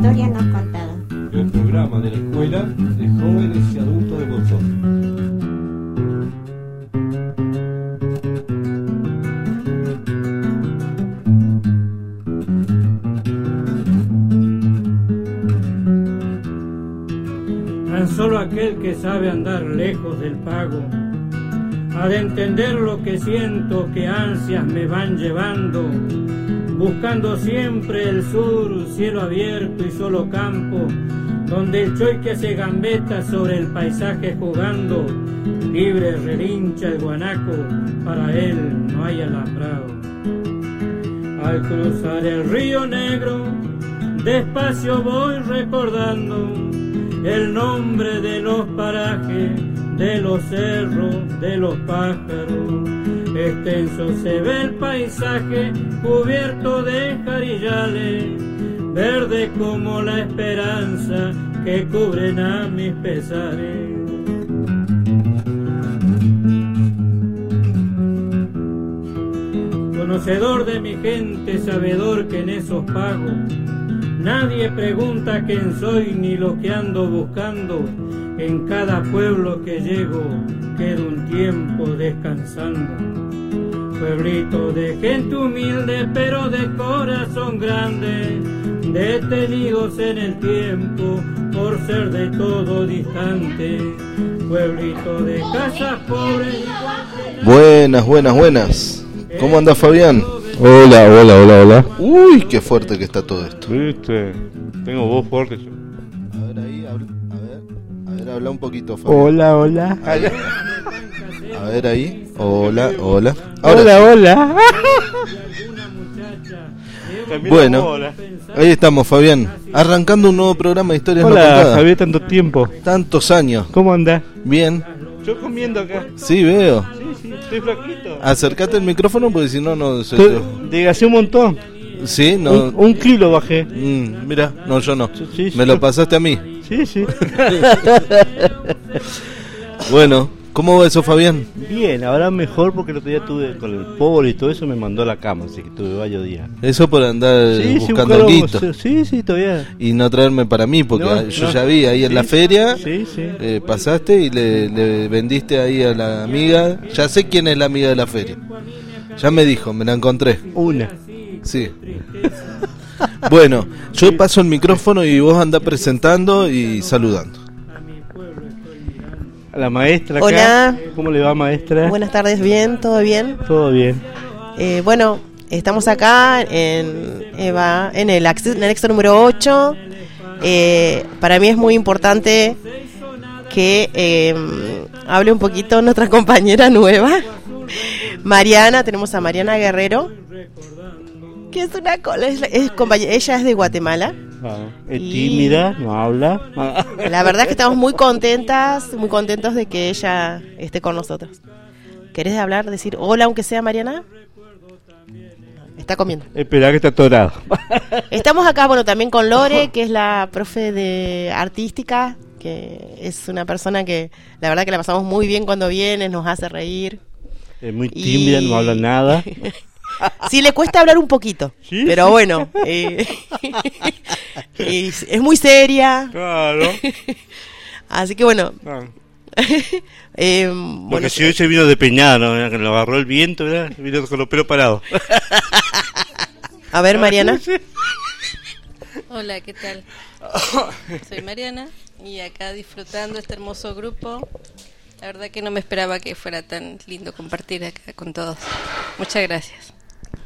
historia nos contada. El programa de la Escuela de Jóvenes y Adultos de Bolsón. Tan solo aquel que sabe andar lejos del pago ha de entender lo que siento, que ansias me van llevando, buscando siempre el sur, cielo abierto y solo campo, donde el choique se gambeta sobre el paisaje jugando, libre relincha el guanaco, para él no hay alambrado. Al cruzar el río Negro, despacio voy recordando el nombre de los parajes, de los cerros, de los pájaros. Extenso se ve el paisaje cubierto de jarillales, verde como la esperanza que cubren a mis pesares. Conocedor de mi gente, sabedor que en esos pagos nadie pregunta quién soy ni lo que ando buscando. En cada pueblo que llego quedo un tiempo descansando. Pueblito de gente humilde pero de corazón grande, detenidos en el tiempo por ser de todo distante. Pueblito de casas pobres. Buenas. ¿Cómo anda Fabián? Hola. Uy, qué fuerte que está todo esto. ¿Viste? Tengo voz fuerte yo. A ver ahí, a ver, habla un poquito, Fabián. Hola. A ver ahí. Hola. Ahora Hola. Bueno, ahí estamos, Fabián. Arrancando un nuevo programa de historias no contadas. Hola, Javier, tanto tiempo. Tantos años. ¿Cómo andás? Bien. Yo comiendo acá. Sí, veo. Sí, estoy flaquito. Acércate al micrófono porque si no, no se... Desgasé un montón. Sí, no. Un kilo bajé. Mira, no, yo no. Sí, Me lo pasaste a mí. Sí. Bueno, ¿cómo va eso, Fabián? Bien, ahora mejor porque el otro día tuve con el pobre y todo eso me mandó a la cama, así que tuve varios días. Eso por andar buscando alguito. Sí, todavía. Y no traerme para mí, porque yo ya vi ahí en la feria, pasaste y le vendiste ahí a la amiga. Ya sé quién es la amiga de la feria. Ya me dijo, me la encontré. Una. Sí. Bueno, yo paso el micrófono y vos andás presentando y saludando. A la maestra acá. Hola. ¿Cómo le va, maestra? Buenas tardes, ¿bien? ¿Todo bien? Todo bien. Bueno, estamos acá en el anexo número 8. Para mí es muy importante que hable un poquito nuestra compañera nueva, Mariana. Tenemos a Mariana Guerrero, que es una cola, ella es de Guatemala. Es tímida, no habla. La verdad es que estamos muy contentos de que ella esté con nosotros. ¿Querés hablar, decir hola aunque sea, Mariana? Está comiendo. Espera que está atorado. Estamos acá, bueno, también con Lore, que es la profe de artística, que es una persona que la verdad que la pasamos muy bien cuando viene, nos hace reír. Es muy tímida, no habla nada. Sí, le cuesta hablar un poquito, ¿sí? Pero bueno, es muy seria. Claro. Así que bueno. Porque si hoy se vino de Peñada, ¿no? Que lo agarró el viento, ¿verdad? Vino con los pelos parados. A ver, Mariana. Hola, ¿qué tal? Soy Mariana y acá disfrutando este hermoso grupo. La verdad que no me esperaba que fuera tan lindo compartir acá con todos. Muchas gracias.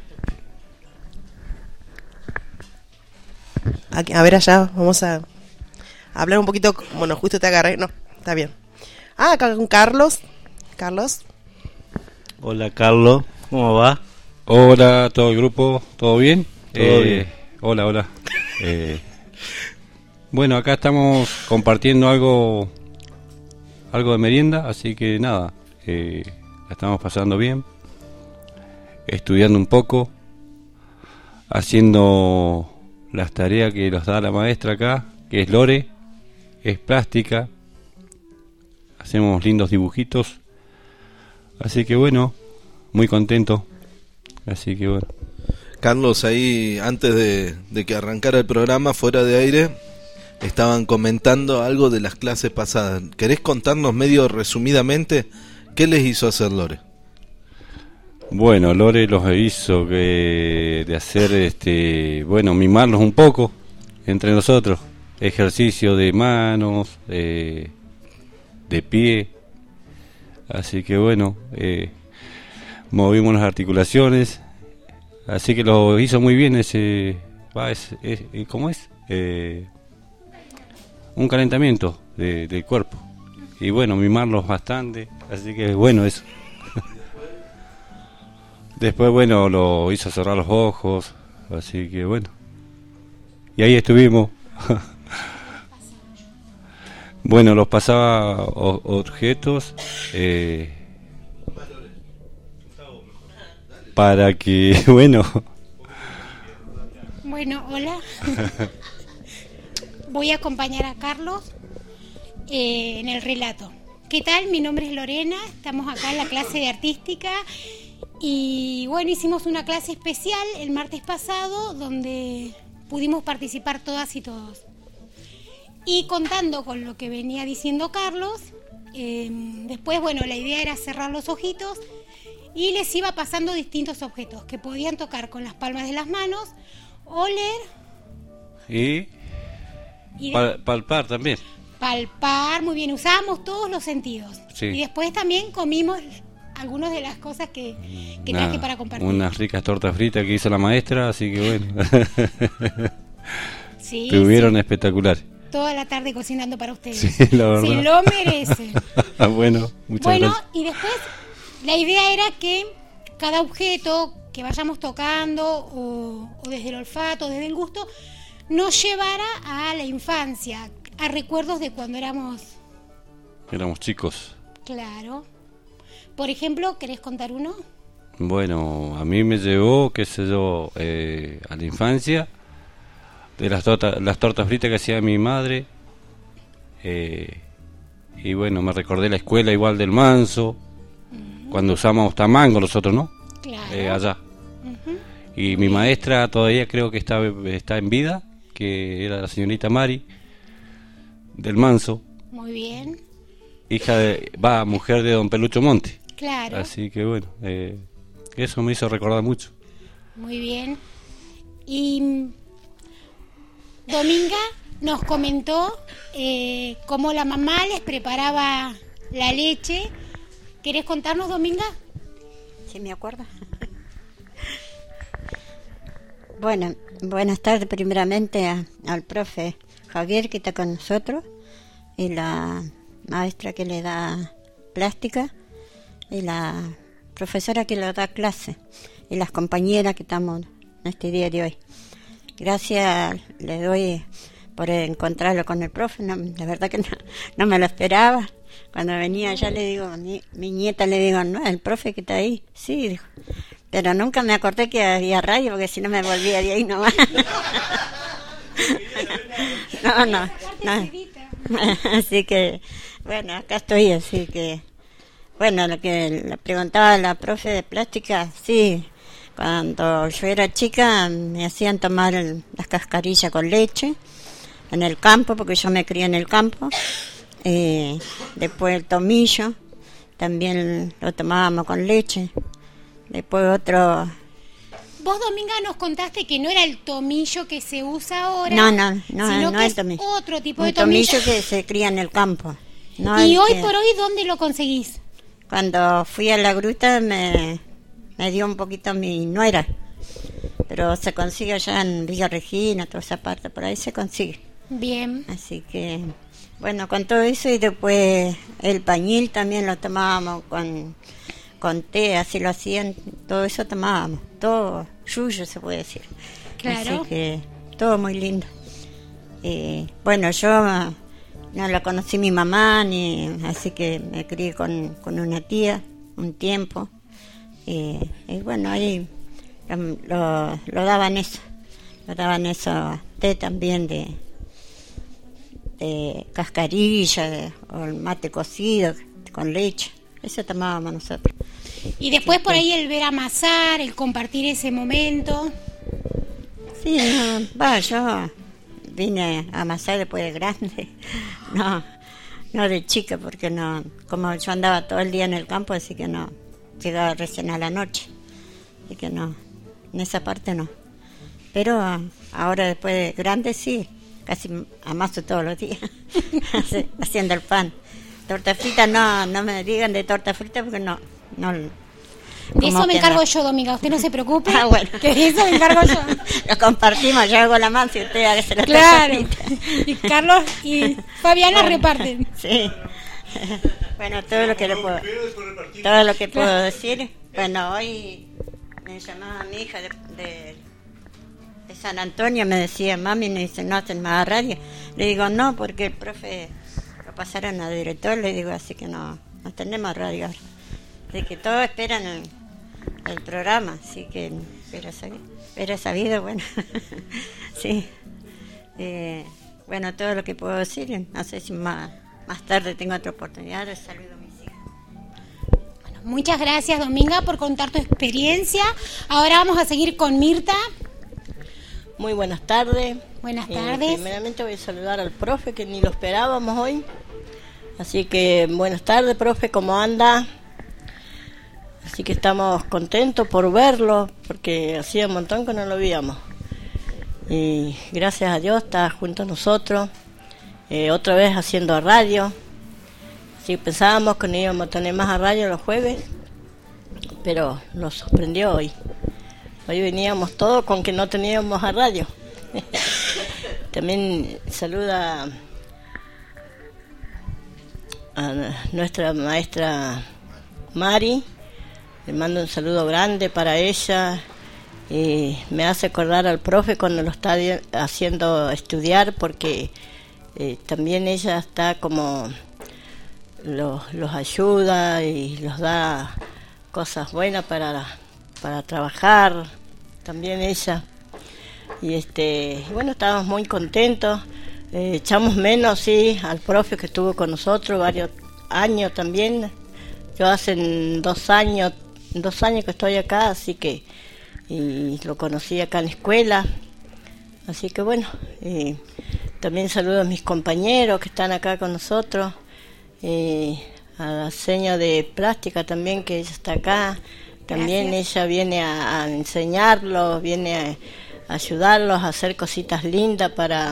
A ver, allá vamos a hablar un poquito. Bueno, justo te agarré. No, está bien. Acá con Carlos. Hola, Carlos. ¿Cómo va? Hola, todo el grupo. ¿Todo bien? Todo bien. Hola. Bueno, acá estamos compartiendo algo de merienda, así que nada, la estamos pasando bien, estudiando un poco, haciendo las tareas que nos da la maestra acá, que es Lore, es plástica, hacemos lindos dibujitos, así que bueno, muy contento, así que bueno. Carlos, ahí antes de que arrancara el programa, fuera de aire, estaban comentando algo de las clases pasadas. ¿Querés contarnos medio resumidamente qué les hizo hacer Lore? Bueno, Lore los hizo de hacer, mimarlos un poco entre nosotros. Ejercicio de manos, de pie. Así que bueno, movimos las articulaciones. Así que lo hizo muy bien ¿cómo es? Un calentamiento del cuerpo. Y bueno, mimarlos bastante. Así que bueno, eso. Después, bueno, lo hizo cerrar los ojos, así que bueno. Y ahí estuvimos. Bueno, los pasaba objetos para que, bueno. Bueno, hola. Voy a acompañar a Carlos en el relato. ¿Qué tal? Mi nombre es Lorena, estamos acá en la clase de artística. Y bueno, hicimos una clase especial el martes pasado donde pudimos participar todas y todos. Y contando con lo que venía diciendo Carlos, después, bueno, la idea era cerrar los ojitos y les iba pasando distintos objetos que podían tocar con las palmas de las manos, oler y palpar también. Palpar, muy bien, usábamos todos los sentidos. Sí. Y después también comimos algunas de las cosas que traje para compartir. Unas ricas tortas fritas que hizo la maestra, así que bueno. Sí, estuvieron espectaculares. Toda la tarde cocinando para ustedes. Sí, la verdad. Se lo merecen. Bueno, muchas gracias. Y después la idea era que cada objeto que vayamos tocando o desde el olfato, desde el gusto, nos llevara a la infancia, a recuerdos de cuando éramos chicos. Claro. Por ejemplo, ¿querés contar uno? Bueno, a mí me llevó, a la infancia, de las tortas fritas que hacía mi madre. Y bueno, me recordé la escuela igual del Manso, cuando usábamos tamango nosotros, ¿no? Claro. Allá. Y mi maestra todavía creo que está en vida, que era la señorita Mari, del Manso. Muy bien. Mujer de don Pelucho Monte. Claro. Así que bueno, eso me hizo recordar mucho. Muy bien. Y Dominga nos comentó cómo la mamá les preparaba la leche. ¿Querés contarnos, Dominga? Sí, me acuerdo. Bueno, buenas tardes primeramente al profe Javier que está con nosotros y la maestra que le da plástica y la profesora que le da clase y las compañeras que estamos en este día de hoy. Gracias le doy por encontrarlo con el profe, la verdad que no me lo esperaba. Cuando venía ya le digo, mi nieta le digo, no, el profe que está ahí, sí, dijo. Pero nunca me acordé que había radio porque si no me volvía de ahí nomás. No. Así que, bueno, acá estoy, así que, bueno, lo que le preguntaba a la profe de plástica, sí, cuando yo era chica me hacían tomar las cascarillas con leche en el campo, porque yo me crié en el campo, después el tomillo, también lo tomábamos con leche, después otro... Vos, Dominga, nos contaste que no era el tomillo que se usa ahora. No es tomillo. Otro tipo un de tomillo. Tomillo que se cría en el campo. No ¿Y hoy por hoy dónde lo conseguís? Cuando fui a la gruta me dio un poquito mi nuera. Pero se consigue allá en Villa Regina, toda esa parte, por ahí se consigue. Bien. Así que, bueno, con todo eso y después el pañil también lo tomábamos con té, así lo hacían, todo eso tomábamos, todo yuyo se puede decir. Claro. Así que todo muy lindo. Bueno, yo no la conocí mi mamá, así que me crié con una tía un tiempo. Y bueno, ahí lo daban eso. Lo daban eso, té también de cascarilla, o el mate cocido con leche. Eso tomábamos nosotros. Y después por ahí el ver amasar, el compartir ese momento. Sí, yo vine a amasar después de grande, no de chica, porque no, como yo andaba todo el día en el campo, así que no, llegaba recién a la noche, así que no, en esa parte no. Pero ahora después de grande sí, casi amaso todos los días, haciendo el pan. Torta frita no me digan de torta frita porque no. De eso me encargo yo, Dominga, usted no se preocupe. Bueno. Que de eso me encargo yo. Lo compartimos, yo hago la masa y usted hace la claro. torta frita. Y Carlos y Fabiana reparten. Sí. Bueno, todo lo que puedo decir. Bueno, hoy me llamaba mi hija de San Antonio, me decía, mami, me dice, no hacen más radio. Le digo, no, porque el profe lo pasaron a director, le digo, así que no tenemos radio ahora. Así que todos esperan el programa, así que pero sabido, bueno, sí. Bueno, todo lo que puedo decir, no sé si más tarde tengo otra oportunidad, les saludo a mis hijas. Bueno, muchas gracias, Dominga, por contar tu experiencia. Ahora vamos a seguir con Mirta. Muy buenas tardes. Buenas tardes. Primeramente voy a saludar al profe, que ni lo esperábamos hoy. Así que buenas tardes, profe, ¿cómo anda? Así que estamos contentos por verlo, porque hacía un montón que no lo veíamos. Y gracias a Dios está junto a nosotros, otra vez haciendo radio. Así que pensábamos que no íbamos a tener más a radio los jueves, pero nos sorprendió hoy. Hoy veníamos todos con que no teníamos a radio. También saluda a nuestra maestra Mari. Le mando un saludo grande para ella. Y me hace acordar al profe cuando lo está haciendo estudiar, porque también ella está como los ayuda y los da cosas buenas para trabajar, también ella. Y bueno, estábamos muy contentos. Echamos menos, sí, al profe que estuvo con nosotros varios años también. Yo hace 2 años que estoy acá, así que y lo conocí acá en la escuela. Así que bueno, también saludo a mis compañeros que están acá con nosotros, a la señora de plástica también, que ella está acá. También gracias. Ella viene a enseñarlos, viene a ayudarlos a hacer cositas lindas para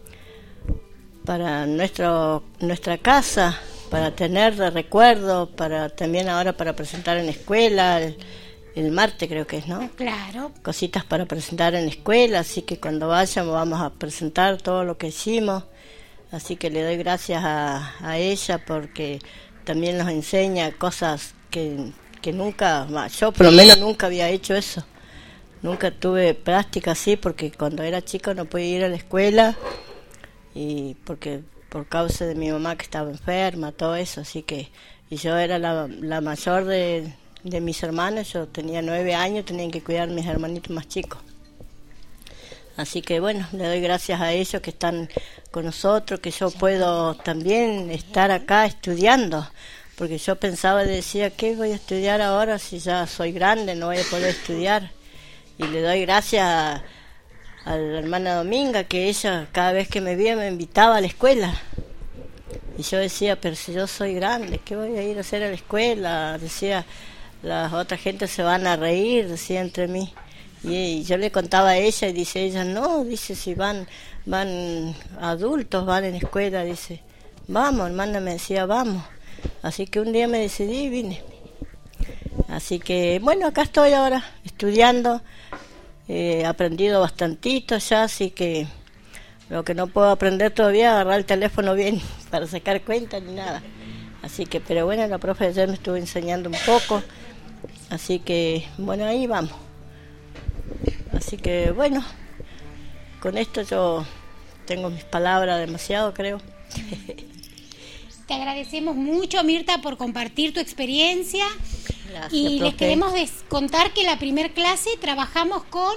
nuestra casa, para tener de recuerdo, para también ahora para presentar en la escuela, el martes creo que es, ¿no? Claro. Cositas para presentar en la escuela, así que cuando vayamos vamos a presentar todo lo que hicimos. Así que le doy gracias a ella, porque también nos enseña cosas que nunca, yo por lo menos nunca había hecho eso. Nunca tuve práctica así, porque cuando era chico no podía ir a la escuela, y porque por causa de mi mamá que estaba enferma, todo eso. Así que, y yo era la mayor de mis hermanos. Yo tenía 9 años, tenía que cuidar a mis hermanitos más chicos. Así que bueno, le doy gracias a ellos que están con nosotros, que yo puedo también estar acá estudiando, porque yo pensaba y decía, ¿qué voy a estudiar ahora si ya soy grande, no voy a poder estudiar? Y le doy gracias a la hermana Dominga, que ella cada vez que me veía me invitaba a la escuela. Y yo decía, pero si yo soy grande, ¿qué voy a ir a hacer a la escuela? Decía, las otras gente se van a reír, decía entre mí. Y yo le contaba a ella, y dice ella, no, dice, si van adultos, van en la escuela, dice, vamos, hermana, me decía, vamos. Así que un día me decidí y vine. Así que, bueno, acá estoy ahora, estudiando. He aprendido bastantito ya, así que lo que no puedo aprender todavía es agarrar el teléfono bien para sacar cuentas ni nada. Así que, pero bueno, la profe ayer me estuvo enseñando un poco. Así que, bueno, ahí vamos. Así que, bueno, con esto yo tengo mis palabras demasiado, creo. Te agradecemos mucho, Mirta, por compartir tu experiencia. Gracias, y profe. les queremos contar que la primer clase trabajamos con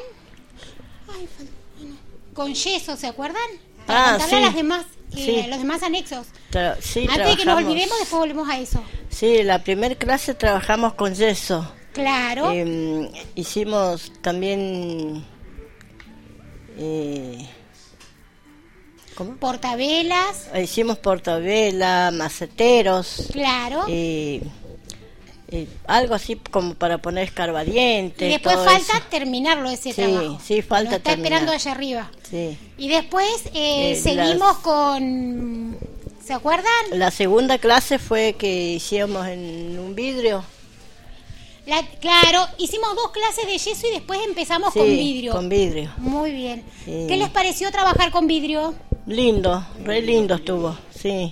yeso, ¿se acuerdan? Para contarle a las demás, sí. los demás anexos. Sí, antes de que nos olvidemos, después volvemos a eso. Sí, la primer clase trabajamos con yeso. Claro. Hicimos también ¿Cómo? Portavelas. Hicimos portavelas, maceteros. Claro. Algo así como para poner escarbadientes. Y después todo falta eso. terminarlo ese trabajo. Sí, falta Lo está terminar. esperando allá arriba. Sí. Y después seguimos con... ¿Se acuerdan? La segunda clase fue que hicimos en un vidrio. Claro, hicimos 2 clases de yeso y después empezamos con vidrio. Con vidrio. Muy bien. Sí. ¿Qué les pareció trabajar con vidrio? Lindo, re lindo estuvo, sí.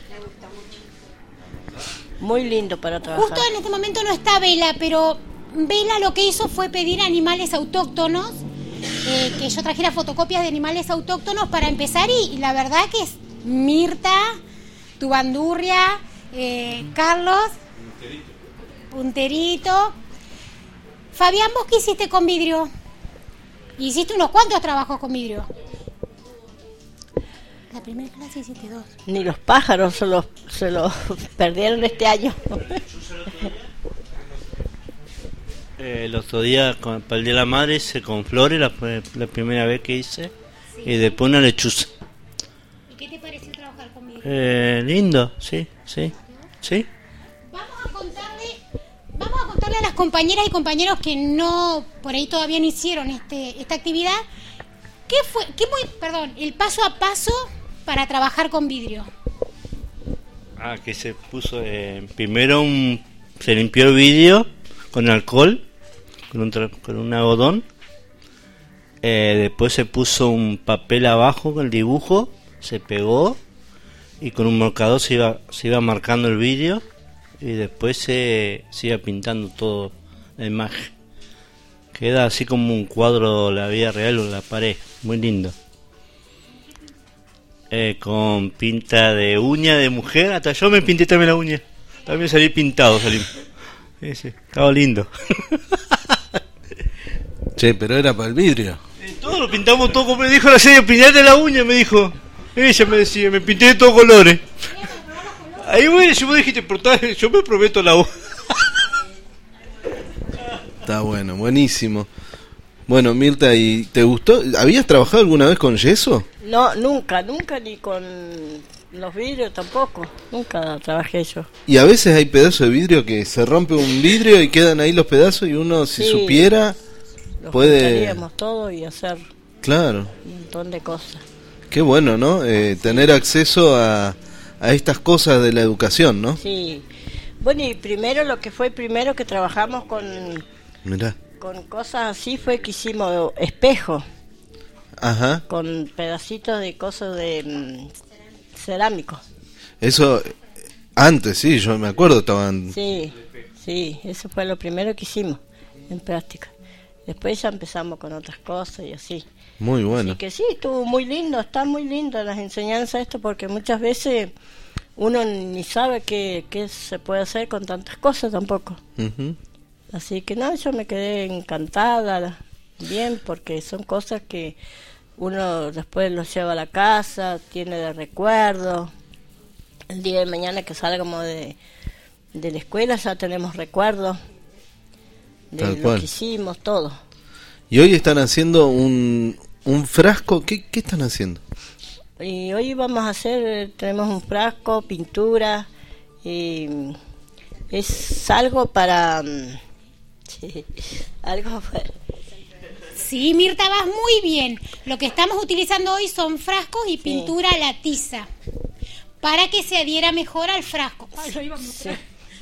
Muy lindo para trabajar. Justo en este momento no está Vela, pero Vela lo que hizo fue pedir animales autóctonos, que yo trajera fotocopias de animales autóctonos para empezar y la verdad que es Mirta, tu bandurria, Carlos, Punterito. Fabián, ¿vos qué hiciste con vidrio? Hiciste unos cuantos trabajos con vidrio. La primera clase hiciste 2. Ni los pájaros se los perdieron este año. El otro día, para el Día de la Madre, hice con flores, la primera vez que hice, Sí. y después una lechuza. ¿Y qué te pareció trabajar con vidrio? Lindo, sí. Vamos a contarle a las compañeras y compañeros que no, por ahí todavía no hicieron esta actividad, el paso a paso para trabajar con vidrio. Que se puso, primero se limpió el vidrio con alcohol, con un algodón. Después se puso un papel abajo con el dibujo, se pegó y con un marcador se iba marcando el vidrio y después se iba pintando todo la imagen. Queda así como un cuadro de la vida real o la pared, muy lindo. Con pinta de uña de mujer, hasta yo me pinté también la uña. También salí pintado, Sí, estaba lindo. Che, pero era para el vidrio. Todo lo pintamos todo como me dijo la señora, pintarte la uña, me dijo. Ella me decía, me pinté de todos colores. Ahí bueno, yo me dijiste, yo me prometo la uña. Está bueno, buenísimo. Bueno, Mirta, ¿y te gustó? ¿Habías trabajado alguna vez con yeso? No, nunca, ni con los vidrios tampoco. Nunca trabajé yo. Y a veces hay pedazos de vidrio que se rompe un vidrio y quedan ahí los pedazos y uno, si supiera, los puede... juntaríamos todo y hacer Claro. un montón de cosas. Qué bueno, ¿no? Tener acceso a estas cosas de la educación, ¿no? Sí. Bueno, y lo que fue primero que trabajamos Mirá. con cosas así fue que hicimos espejo. Ajá. Con pedacitos de cosas de cerámico. Eso, antes, sí, yo me acuerdo, estaban... Sí, eso fue lo primero que hicimos en práctica. Después ya empezamos con otras cosas y así. Muy bueno. Así que sí, estuvo muy lindo, está muy lindo las enseñanzas esto, porque muchas veces uno ni sabe qué se puede hacer con tantas cosas tampoco. Uh-huh. Así que no, yo me quedé encantada, bien, porque son cosas que uno después los lleva a la casa, tiene de recuerdo. El día de mañana que salgamos de la escuela ya tenemos recuerdos de Tal lo cual. que hicimos, todo. Y hoy están haciendo un frasco, ¿qué están haciendo? Y hoy vamos a hacer, tenemos un frasco, pintura, y es algo para... algo para... Sí, Mirta, vas muy bien. Lo que estamos utilizando hoy son frascos y pintura a la tiza, para que se adhiera mejor al frasco. Ay, lo iba a mostrar.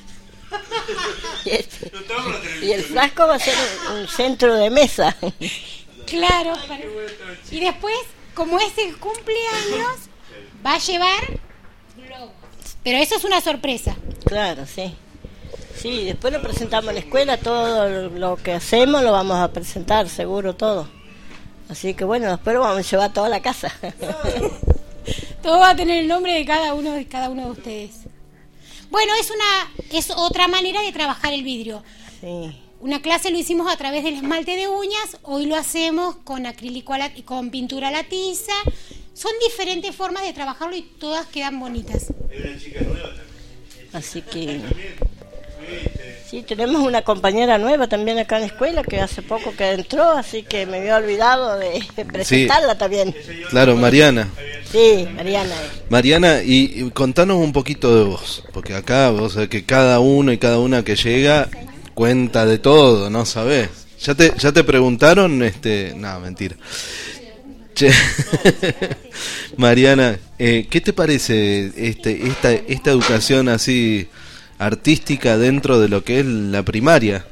Y el frasco va a ser un centro de mesa. Claro. Y después, como es el cumpleaños, va a llevar globos. Pero eso es una sorpresa. Claro, sí. Sí, después lo presentamos en la escuela, todo lo que hacemos lo vamos a presentar, seguro, todo. Así que bueno, después lo vamos a llevar a toda la casa. Todo va a tener el nombre de cada uno de ustedes. Bueno, es otra manera de trabajar el vidrio. Sí. Una clase lo hicimos a través del esmalte de uñas, hoy lo hacemos con acrílico con pintura a la tiza. Son diferentes formas de trabajarlo y todas quedan bonitas. Así que Sí, tenemos una compañera nueva también acá en la escuela que hace poco que entró, así que me había olvidado de presentarla también. Claro, Mariana. Sí, Mariana. Mariana, y contanos un poquito de vos, porque acá vos sabés que cada uno y cada una que llega cuenta de todo, ¿no sabés? ¿Ya te preguntaron? No, mentira. Che. Mariana, ¿qué te parece esta educación así artística dentro de lo que es la primaria?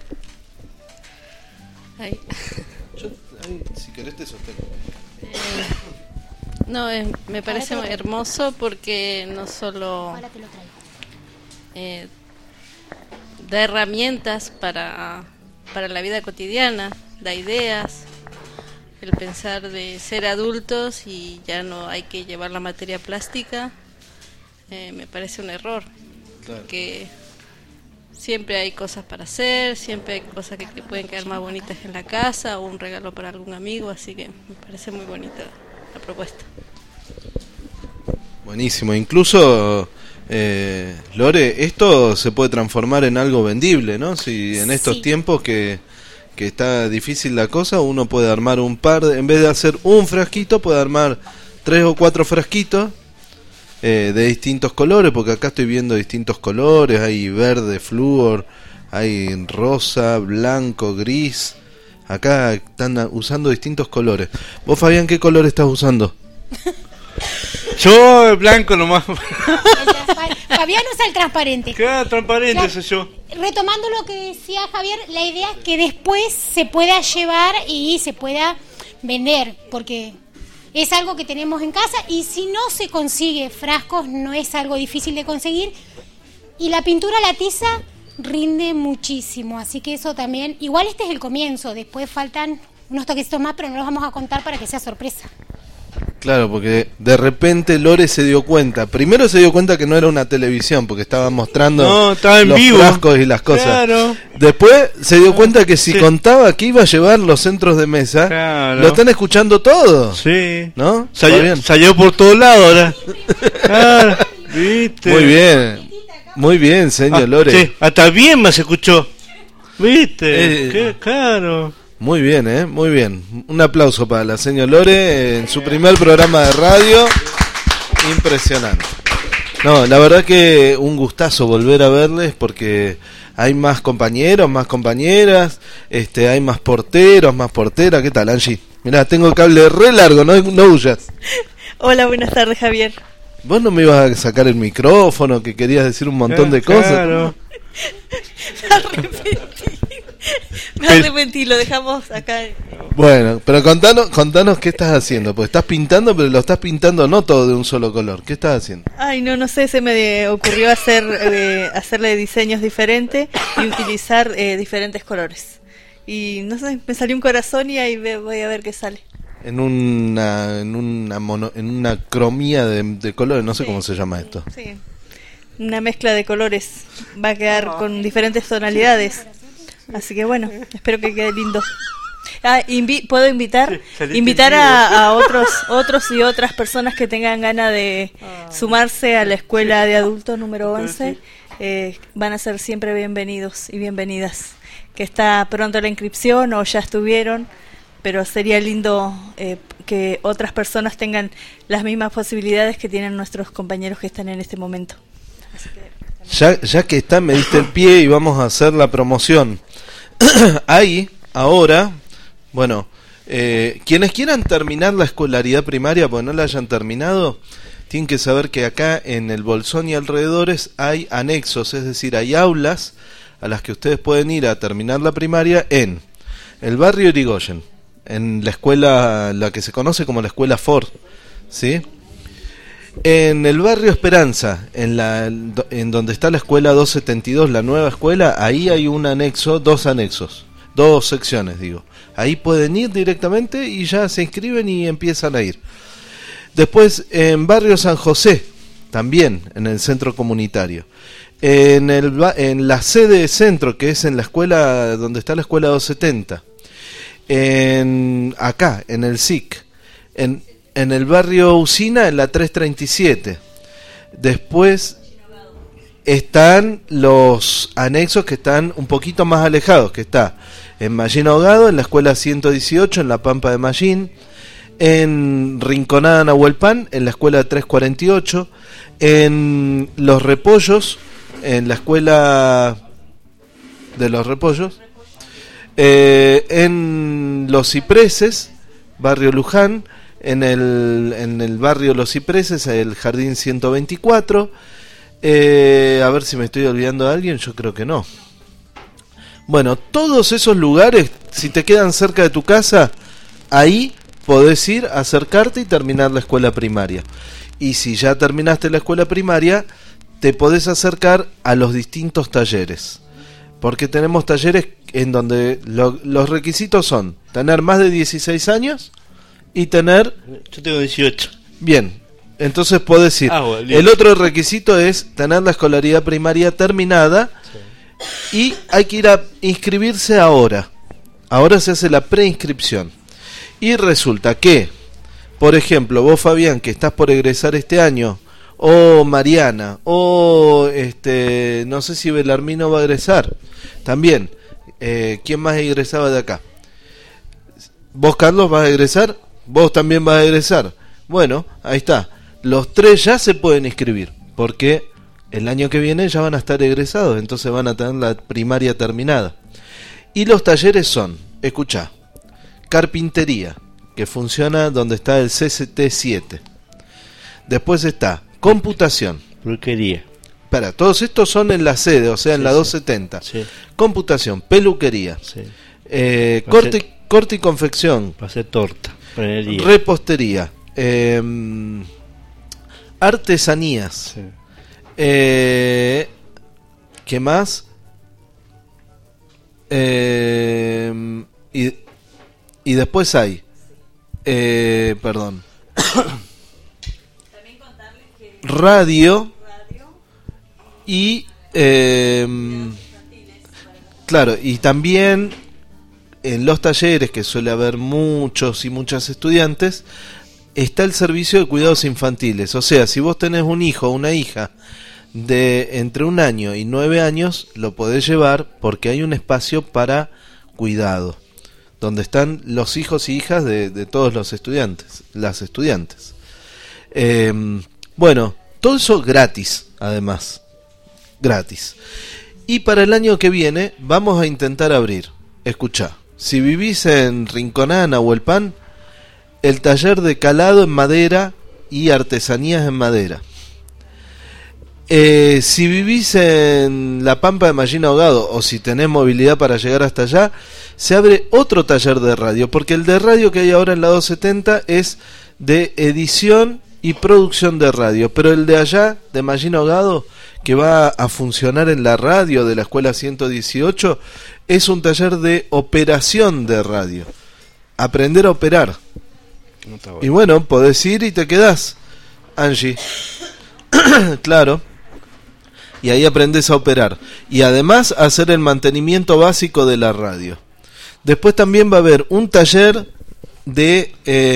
Si querés te sostengo. No, me parece muy hermoso porque no solo da herramientas para la vida cotidiana, da ideas, el pensar de ser adultos y ya no hay que llevar la materia plástica, me parece un error. Claro. Que siempre hay cosas para hacer, siempre hay cosas que pueden quedar más bonitas en la casa o un regalo para algún amigo, así que me parece muy bonita la propuesta. Buenísimo, incluso Lore, esto se puede transformar en algo vendible, ¿no? Si en estos tiempos que está difícil la cosa, uno puede armar un par, en vez de hacer un frasquito, puede armar 3 o 4 frasquitos de distintos colores, porque acá estoy viendo distintos colores, hay verde, flúor, hay rosa, blanco, gris. Acá están usando distintos colores. ¿Vos, Fabián, qué color estás usando? Yo el blanco nomás. Fabián usa el transparente. Qué transparente soy yo. Retomando lo que decía Javier, la idea es que después se pueda llevar y se pueda vender, porque es algo que tenemos en casa y si no se consigue frascos no es algo difícil de conseguir, y la pintura, la tiza rinde muchísimo, así que eso también, igual este es el comienzo, después faltan unos toquecitos más, pero no los vamos a contar para que sea sorpresa. Claro, porque de repente Lore se dio cuenta. Primero se dio cuenta que no era una televisión, porque estaba mostrando los frascos y las cosas. Claro. Después se dio cuenta que si contaba que iba a llevar los centros de mesa, lo están escuchando todo. Sí. ¿No? Salió por todos lados ahora. Claro. ¿Viste? Muy bien, señor Lore. Sí, hasta bien más escuchó. ¿Viste? Qué caro. Muy bien, muy bien. Un aplauso para la señora Lore en su primer programa de radio. Impresionante. No, la verdad que un gustazo volver a verles porque hay más compañeros, más compañeras, hay más porteros, más porteras. ¿Qué tal, Angie? Mirá, tengo el cable re largo, no huyas. Hola, buenas tardes, Javier. Vos no me ibas a sacar el micrófono, que querías decir un montón de cosas. Claro. Me arrepentí, lo dejamos acá. Bueno, pero contanos qué estás haciendo, porque estás pintando, pero lo estás pintando no todo de un solo color. ¿Qué estás haciendo? Ay, no sé, se me ocurrió hacerle diseños diferentes y utilizar diferentes colores. Y no sé, me salió un corazón y ahí voy a ver qué sale. En una cromía de colores, no sé cómo se llama esto. Sí, una mezcla de colores, va a quedar con diferentes tonalidades. Así que bueno, espero que quede lindo. Puedo invitar a otros y otras personas que tengan ganas de sumarse a la escuela de adultos número 11. Van a ser siempre bienvenidos y bienvenidas. Que está pronto la inscripción o ya estuvieron, pero sería lindo que otras personas tengan las mismas posibilidades que tienen nuestros compañeros que están en este momento. Así que, ya que está, me diste el pie y vamos a hacer la promoción. Ahí, ahora, bueno, quienes quieran terminar la escolaridad primaria, porque no la hayan terminado, tienen que saber que acá en el Bolsón y alrededores hay anexos, es decir, hay aulas a las que ustedes pueden ir a terminar la primaria en el barrio Irigoyen, en la escuela, la que se conoce como la escuela Ford, ¿sí? En el barrio Esperanza, en donde está la escuela 272, la nueva escuela, ahí hay un anexo, dos secciones, digo. Ahí pueden ir directamente y ya se inscriben y empiezan a ir. Después en barrio San José, también en el centro comunitario. En la sede de centro, que es en la escuela donde está la escuela 270. Acá, en el SIC. En el barrio Usina, en la 337. Después, están los anexos que están un poquito más alejados, que está en Mallín Ahogado, en la escuela 118, en la Pampa de Mallín, en Rinconada Nahuelpan, en la escuela 348, en Los Repollos, en la escuela de Los Repollos, en Los Cipreses, barrio Luján, en el barrio Los Cipreses, el Jardín 124. A ver si me estoy olvidando de alguien, yo creo que no. Bueno, todos esos lugares, si te quedan cerca de tu casa, ahí podés ir, acercarte y terminar la escuela primaria. Y si ya terminaste la escuela primaria, te podés acercar a los distintos talleres. Porque tenemos talleres en donde los requisitos son tener más de 16 años y tener... Yo tengo 18. Bien, entonces podés ir. Bueno, el otro requisito es tener la escolaridad primaria terminada, sí. Y hay que ir a inscribirse ahora. Ahora se hace la preinscripción. Y resulta que, por ejemplo, vos, Fabián, que estás por egresar este año, o Mariana, o no sé si Belarmino va a egresar también. ¿Quién más egresaba de acá? ¿Vos, Carlos, vas a egresar? ¿Vos también vas a egresar? Bueno, ahí está. Los 3 ya se pueden inscribir, porque el año que viene ya van a estar egresados, entonces van a tener la primaria terminada. Y los talleres son, escuchá, carpintería, que funciona donde está el CCT7. Después está computación. Peluquería. Espera, todos estos son en la sede, o sea, en la 270. Sí. Computación, peluquería, sí. Corte y confección. Para hacer torta. Panería. Repostería. Artesanías. Sí. ¿Qué más? Y después hay radio y claro, y también en los talleres, que suele haber muchos y muchas estudiantes, está el servicio de cuidados infantiles. O sea, si vos tenés un hijo o una hija de entre 1 año y 9 años, lo podés llevar porque hay un espacio para cuidado, donde están los hijos y hijas de todos los estudiantes, las estudiantes. Bueno, todo eso gratis, además, gratis. Y para el año que viene vamos a intentar abrir, escuchá, si vivís en Rinconada, Nahuelpan, el taller de calado en madera y artesanías en madera. Si vivís en la Pampa de Mallín Ahogado, o si tenés movilidad para llegar hasta allá, se abre otro taller de radio, porque el de radio que hay ahora en la 270 es de edición y producción de radio, pero el de allá, de Mallín Ahogado, que va a funcionar en la radio de la escuela 118, es un taller de operación de radio. Aprender a operar. Y bueno, podés ir y te quedás, Angie. Claro. Y ahí aprendes a operar. Y además a hacer el mantenimiento básico de la radio. Después también va a haber un taller de...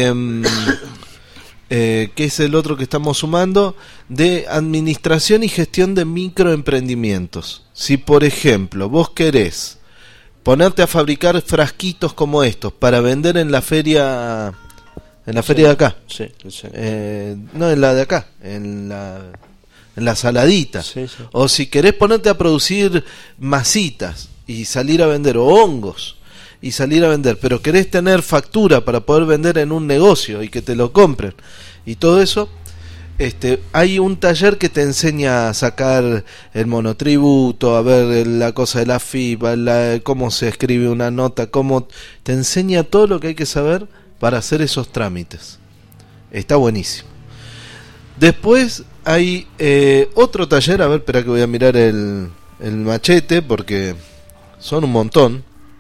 que es el otro que estamos sumando, de administración y gestión de microemprendimientos. Si por ejemplo vos querés ponerte a fabricar frasquitos como estos para vender en la feria, de acá, sí, sí. No en la de acá, en la saladita, sí, sí. O si querés ponerte a producir masitas y salir a vender, o hongos y salir a vender, pero querés tener factura para poder vender en un negocio y que te lo compren y todo eso, hay un taller que te enseña a sacar el monotributo, a ver la cosa de la FIPA, cómo se escribe una nota, cómo te enseña todo lo que hay que saber para hacer esos trámites. Está buenísimo. Después hay otro taller, a ver, espera que voy a mirar el machete porque son un montón.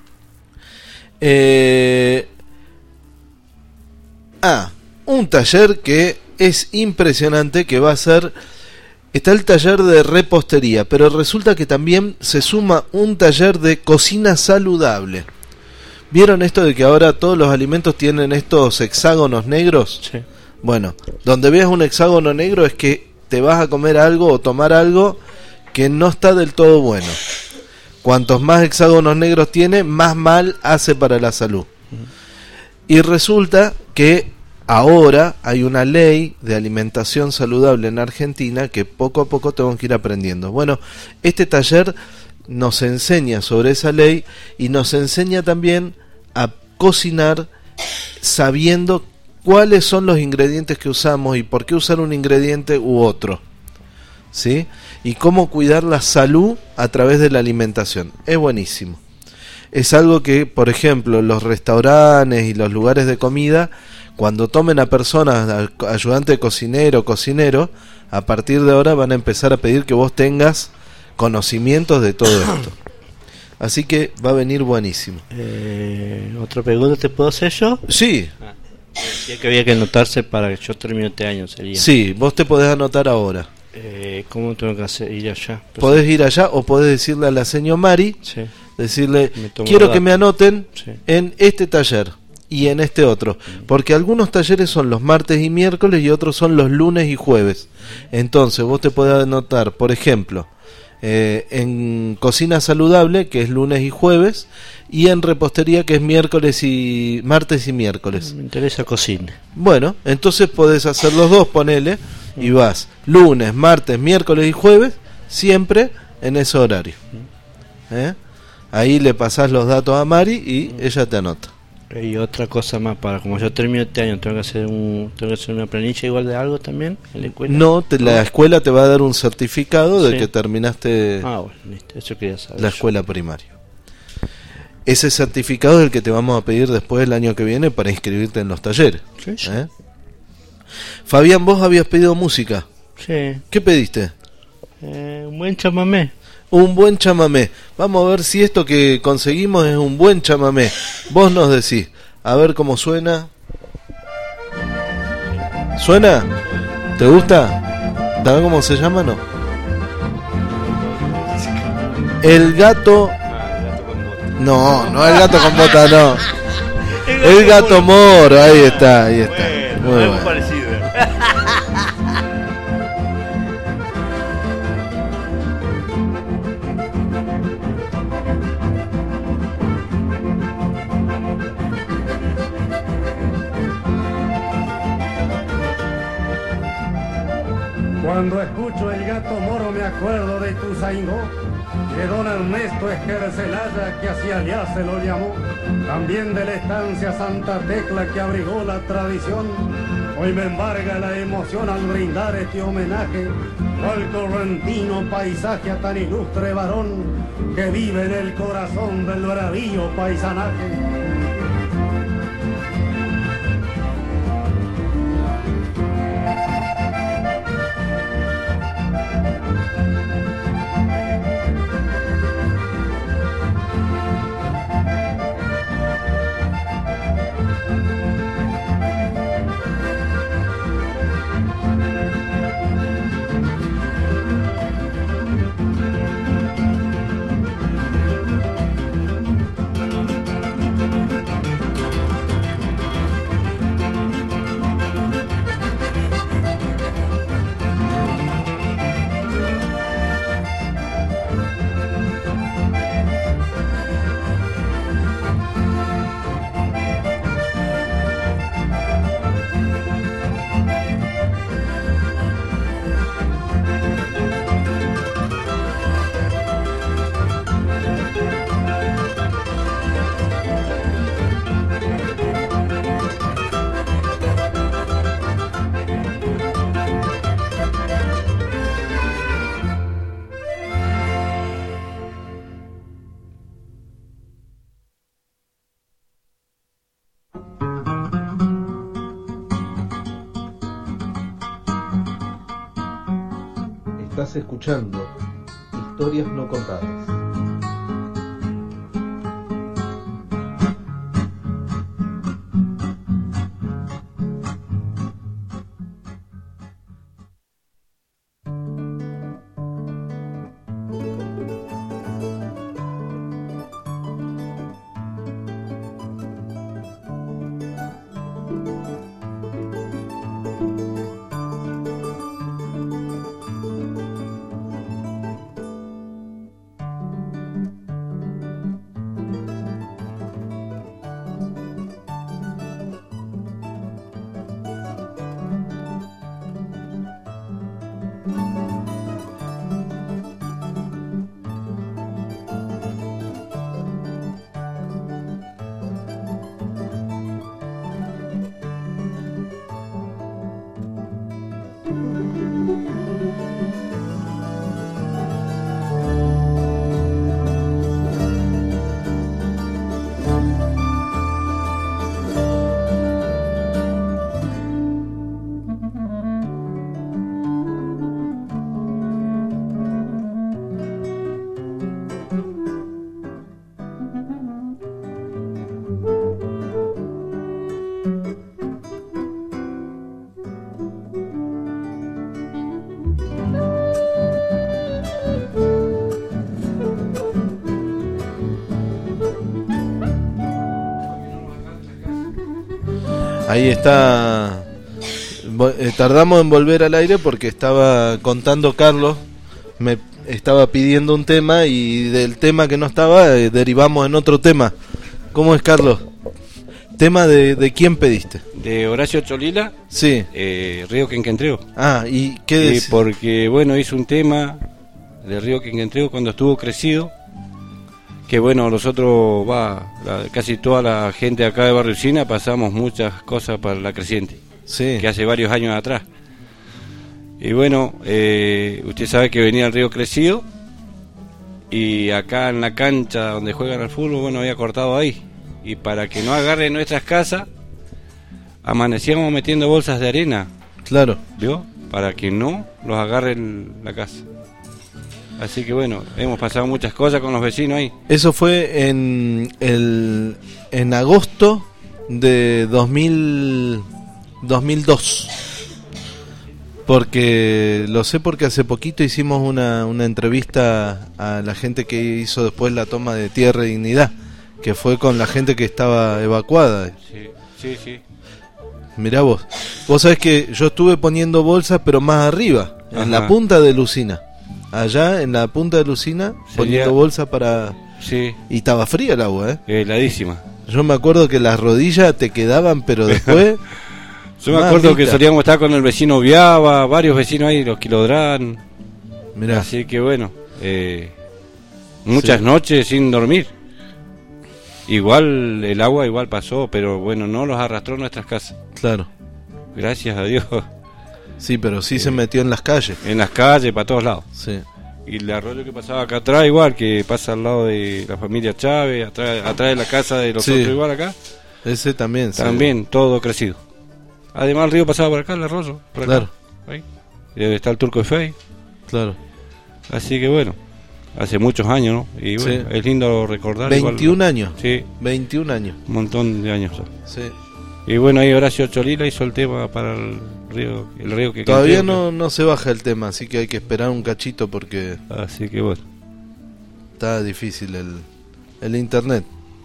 Un taller que es impresionante, que va a ser... Está el taller de repostería, pero resulta que también se suma un taller de cocina saludable. ¿Vieron esto de que ahora todos los alimentos tienen estos hexágonos negros? Sí. Bueno, donde veas un hexágono negro es que te vas a comer algo o tomar algo que no está del todo bueno. Cuantos más hexágonos negros tiene, más mal hace para la salud. Y resulta que ahora hay una ley de alimentación saludable en Argentina que poco a poco tengo que ir aprendiendo. Bueno, este taller nos enseña sobre esa ley y nos enseña también a cocinar sabiendo cuáles son los ingredientes que usamos y por qué usar un ingrediente u otro, ¿sí? Y cómo cuidar la salud a través de la alimentación. Es buenísimo. Es algo que, por ejemplo, los restaurantes y los lugares de comida, cuando tomen a personas, ayudante de cocinero, a partir de ahora van a empezar a pedir que vos tengas conocimientos de todo esto. Así que va a venir buenísimo. ¿Otra pregunta te puedo hacer yo? Sí. Decía que había que anotarse para que yo termine este año, sería. Sí, vos te podés anotar ahora. ¿Cómo tengo que hacer? Ir allá. Podés ir allá o podés decirle a la señora Mari, Sí. decirle, quiero que me anoten en este taller y en este otro, porque algunos talleres son los martes y miércoles y otros son los lunes y jueves. Entonces vos te podés anotar, por ejemplo, en cocina saludable, que es lunes y jueves, y en repostería, que es martes y miércoles. Me interesa cocina. Bueno, entonces podés hacer los dos, ponele, y vas lunes, martes, miércoles y jueves, siempre en ese horario. Ahí le pasás los datos a Mari y ella te anota. Y otra cosa más, para como yo termino este año, tengo que hacer una planilla igual de algo también en la escuela. No, la escuela te va a dar un certificado de que terminaste bueno, listo, eso quería saber la escuela primaria. Ese certificado es el que te vamos a pedir después del año que viene para inscribirte en los talleres. Sí. Fabián, vos habías pedido música. Sí. ¿Qué pediste? Un buen chamamé. Un buen chamamé. Vamos a ver si esto que conseguimos es un buen chamamé. Vos nos decís. A ver cómo suena. ¿Suena? ¿Te gusta? ¿Sabés cómo se llama, no? El gato... No, no el gato con bota, no. El gato moro, ahí está, ahí está. Muy bueno. Parecido. Cuando escucho el gato moro me acuerdo de Ituzaingó, que don Ernesto Esquercelaya, que hacia allá se lo llamó, también de la estancia Santa Tecla que abrigó la tradición. Hoy me embarga la emoción al brindar este homenaje al correntino paisaje a tan ilustre varón que vive en el corazón del bravío paisanaje. Estás escuchando Historias No Contadas. Ahí está. Tardamos en volver al aire porque estaba contando Carlos, me estaba pidiendo un tema y del tema que no estaba derivamos en otro tema. ¿Cómo es, Carlos? ¿Tema de quién pediste? De Horacio Cholila. Sí. Río Quenquentreo. Ah, ¿y qué decís? Porque, bueno, hizo un tema de Río Quenquentreo cuando estuvo crecido. Que bueno, nosotros, casi toda la gente acá de Barrio Usina pasamos muchas cosas para la creciente. Sí. Que hace varios años atrás. Y bueno, usted sabe que venía el río crecido. Y acá en la cancha donde juegan al fútbol, bueno, había cortado ahí. Y para que no agarre nuestras casas, amanecíamos metiendo bolsas de arena. Claro. ¿Vio? Para que no los agarre en la casa. Así que bueno, hemos pasado muchas cosas con los vecinos ahí. Eso fue en agosto de 2002. Porque lo sé porque hace poquito hicimos una entrevista a la gente que hizo después la toma de Tierra y Dignidad, que fue con la gente que estaba evacuada. Sí. Mirá vos sabés que yo estuve poniendo bolsas pero más arriba, en la punta de Lucina. Allá en la punta de Lucina, poniendo bolsa para... Sí. Y estaba fría el agua, heladísima. Yo me acuerdo que las rodillas te quedaban, pero después... Yo me acuerdo que solíamos estar con el vecino Viaba, varios vecinos ahí, los Kilodrán. Mirá. Así que bueno, muchas noches sin dormir. Igual el agua igual pasó, pero bueno, no los arrastró a nuestras casas. Claro. Gracias a Dios. Sí, pero sí se metió en las calles. En las calles, para todos lados. Sí. Y el arroyo que pasaba acá atrás, igual, que pasa al lado de la familia Chávez, atrás de la casa de los otros, igual acá. Ese también. También, todo crecido. Además el río pasaba por acá, el arroyo. Por acá, claro. Ahí. Y ahí está el Turco de Fey. Claro. Así que bueno, hace muchos años, ¿no? Y bueno, es lindo recordar. 21 igual, años. Sí. 21 años. Un montón de años. Sí. Y bueno, ahí Horacio Cholila hizo el tema para el río que todavía no se baja el tema, así que hay que esperar un cachito porque... Así que bueno. Está difícil el internet.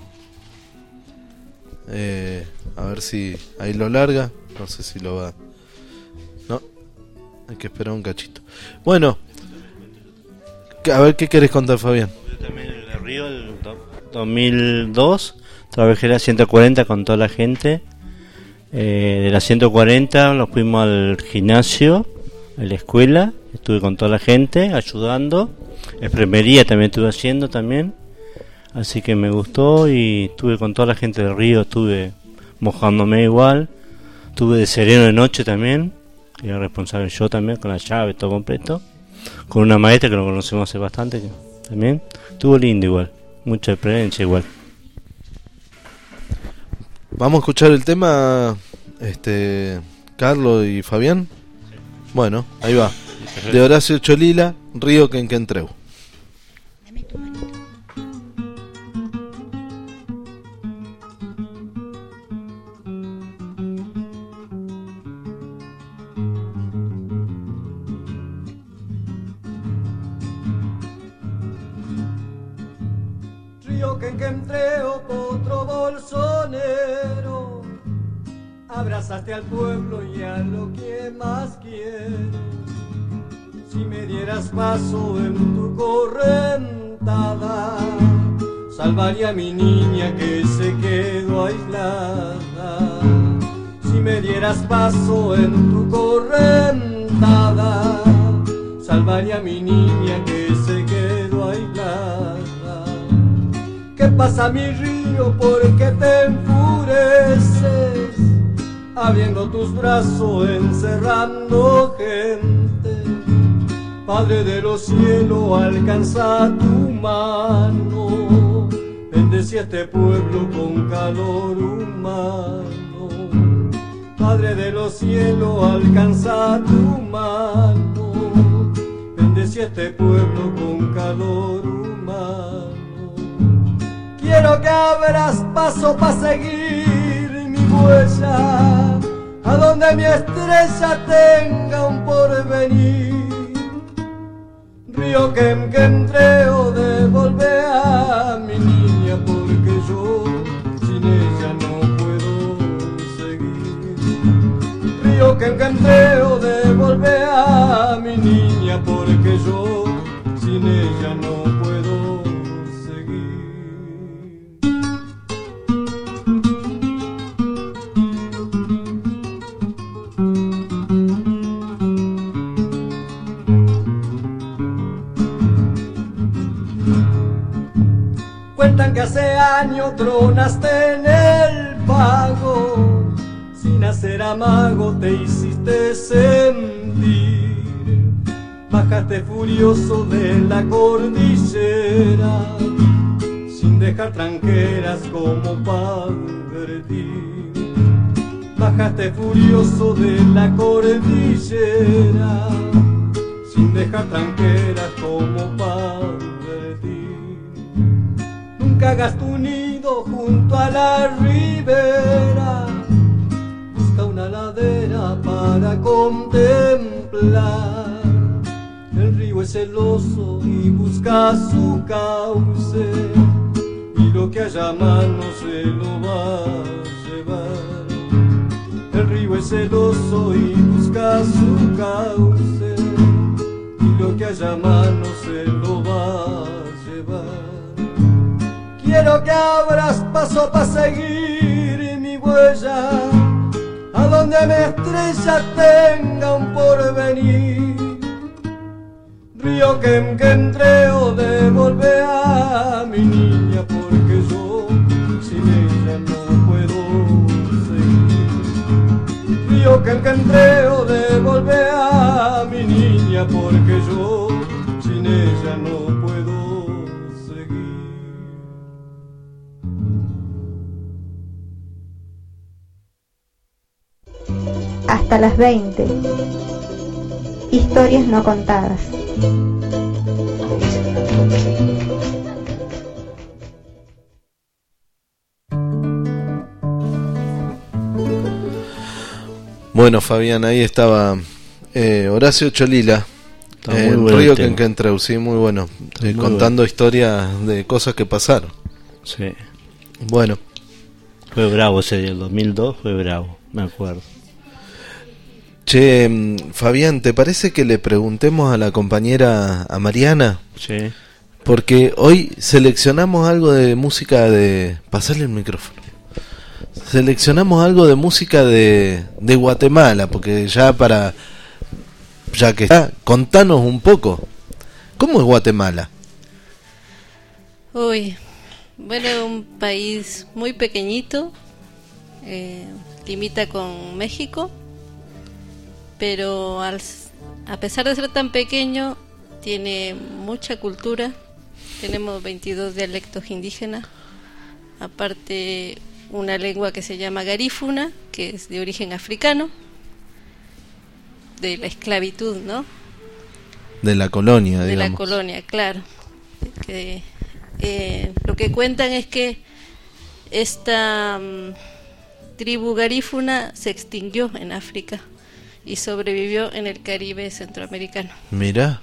A ver si ahí lo larga. No sé si lo va... No, hay que esperar un cachito. Bueno, a ver qué querés contar, Fabián. Yo también en el río, el 2002, trabajé la 140 con toda la gente. De la 140 nos fuimos al gimnasio, a la escuela, estuve con toda la gente ayudando, enfermería también estuve haciendo también, así que me gustó y estuve con toda la gente del río, estuve mojándome igual, estuve de sereno de noche también, era responsable yo también con la llave, todo completo, con una maestra que lo conocemos hace bastante también, estuvo lindo igual, mucha experiencia igual. Vamos a escuchar el tema, Carlos y Fabián. Bueno, ahí va. De Horacio Cholila, Río Quenquentreu. Río Quenquentreu, potro bolsonero, abrazaste al pueblo y a lo que más quiero. Si me dieras paso en tu correntada, salvaría a mi niña que se quedó aislada. Si me dieras paso en tu correntada, salvaría a mi niña que se quedó aislada. ¿Qué pasa, mi río? ¿Por qué te enfureces? Abriendo tus brazos, encerrando gente. Padre de los cielos, alcanza tu mano. Bendecí a este pueblo con calor humano. Padre de los cielos, alcanza tu mano. Bendecí a este pueblo con calor humano. Quiero que abras paso para seguir mi huella, a donde mi estrella tenga un porvenir. Río Quenquentreu, devolve a mi niña, porque yo sin ella no puedo seguir. que encantreo devuelve a mi niña, porque yo sin ella no puedo seguir. Cuentan que hace años tronaste en el pago, sin hacer amago te hiciste sentir. Bajaste furioso de la cordillera, sin dejar tranqueras como partir. Bajaste furioso de la cordillera, sin dejar tranqueras como partir. Nunca hagas tu nido junto a la ribera, busca una ladera para contemplar. El río es celoso y busca su cauce, y lo que haya a mano se lo va a llevar. El río es celoso y busca su cauce, y lo que haya a mano se lo va a llevar. Quiero que abras paso para seguir mi huella, a donde mi estrella tenga un porvenir. Río que entreo devuelve a mi niña, porque yo sin ella no puedo seguir. Río que entreo devuelve a mi niña, porque yo sin ella no puedo seguir. Hasta las 20. Historias no contadas. Bueno, Fabián, ahí estaba Horacio Cholila, en bueno Río el tema. Quenquentreu, sí, muy bueno, Muy contando historias de cosas que pasaron. Sí. Bueno. Fue bravo ese día, el 2002 fue bravo, me acuerdo. Che, Fabián, ¿te parece que le preguntemos a la compañera, a Mariana? Sí. Porque hoy seleccionamos algo de música de... Pasarle el micrófono. Seleccionamos algo de música de Guatemala, porque ya que está, contanos un poco. ¿Cómo es Guatemala? Uy, bueno, un país muy pequeñito, limita con México, pero a pesar de ser tan pequeño, tiene mucha cultura. Tenemos 22 dialectos indígenas, aparte una lengua que se llama garífuna, que es de origen africano, de la esclavitud, ¿no? De la colonia, De digamos. la colonia, claro. Que, lo que cuentan es que esta tribu garífuna se extinguió en África y sobrevivió en el Caribe centroamericano. Mira.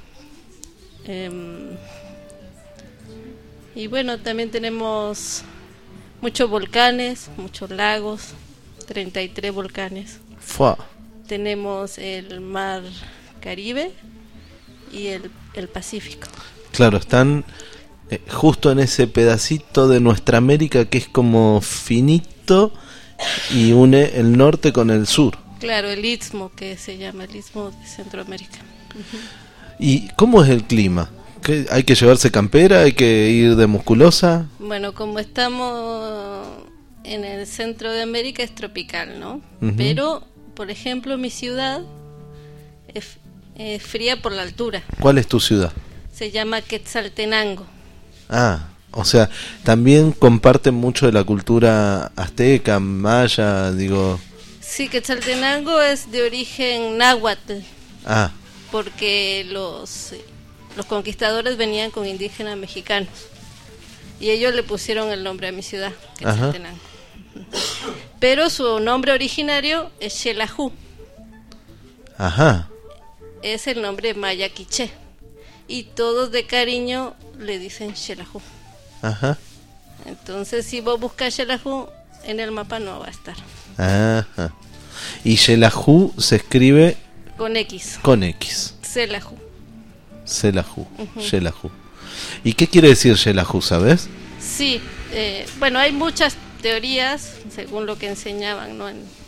Y bueno, también tenemos muchos volcanes, muchos lagos, 33 volcanes. Fua. Tenemos el mar Caribe y el Pacífico. Claro, están justo en ese pedacito de nuestra América que es como finito y une el norte con el sur. Claro, el istmo, que se llama el istmo de Centroamérica. Ujú. ¿Y cómo es el clima? ¿Qué, hay que llevarse campera? ¿Hay que ir de musculosa? Bueno, como estamos en el centro de América es tropical, ¿no? Ujú. Pero, por ejemplo, mi ciudad es fría por la altura. ¿Cuál es tu ciudad? Se llama Quetzaltenango. Ah, o sea, también comparten mucho de la cultura azteca, maya, digo... Sí, Quetzaltenango es de origen náhuatl, Ah, porque los conquistadores venían con indígenas mexicanos y ellos le pusieron el nombre a mi ciudad, Quetzaltenango. Pero su nombre originario es Xelajú, ajá, es el nombre maya quiché, y todos de cariño le dicen Xelajú. ajá, Entonces, si vos buscas Xelajú, en el mapa no va a estar. ajá. Y Xelajú se escribe con X. con X. Xelajú. Xelajú. Xelajú. ¿Y qué quiere decir Xelajú, sabes? Sí, bueno, hay muchas teorías según lo que enseñaban, ¿no?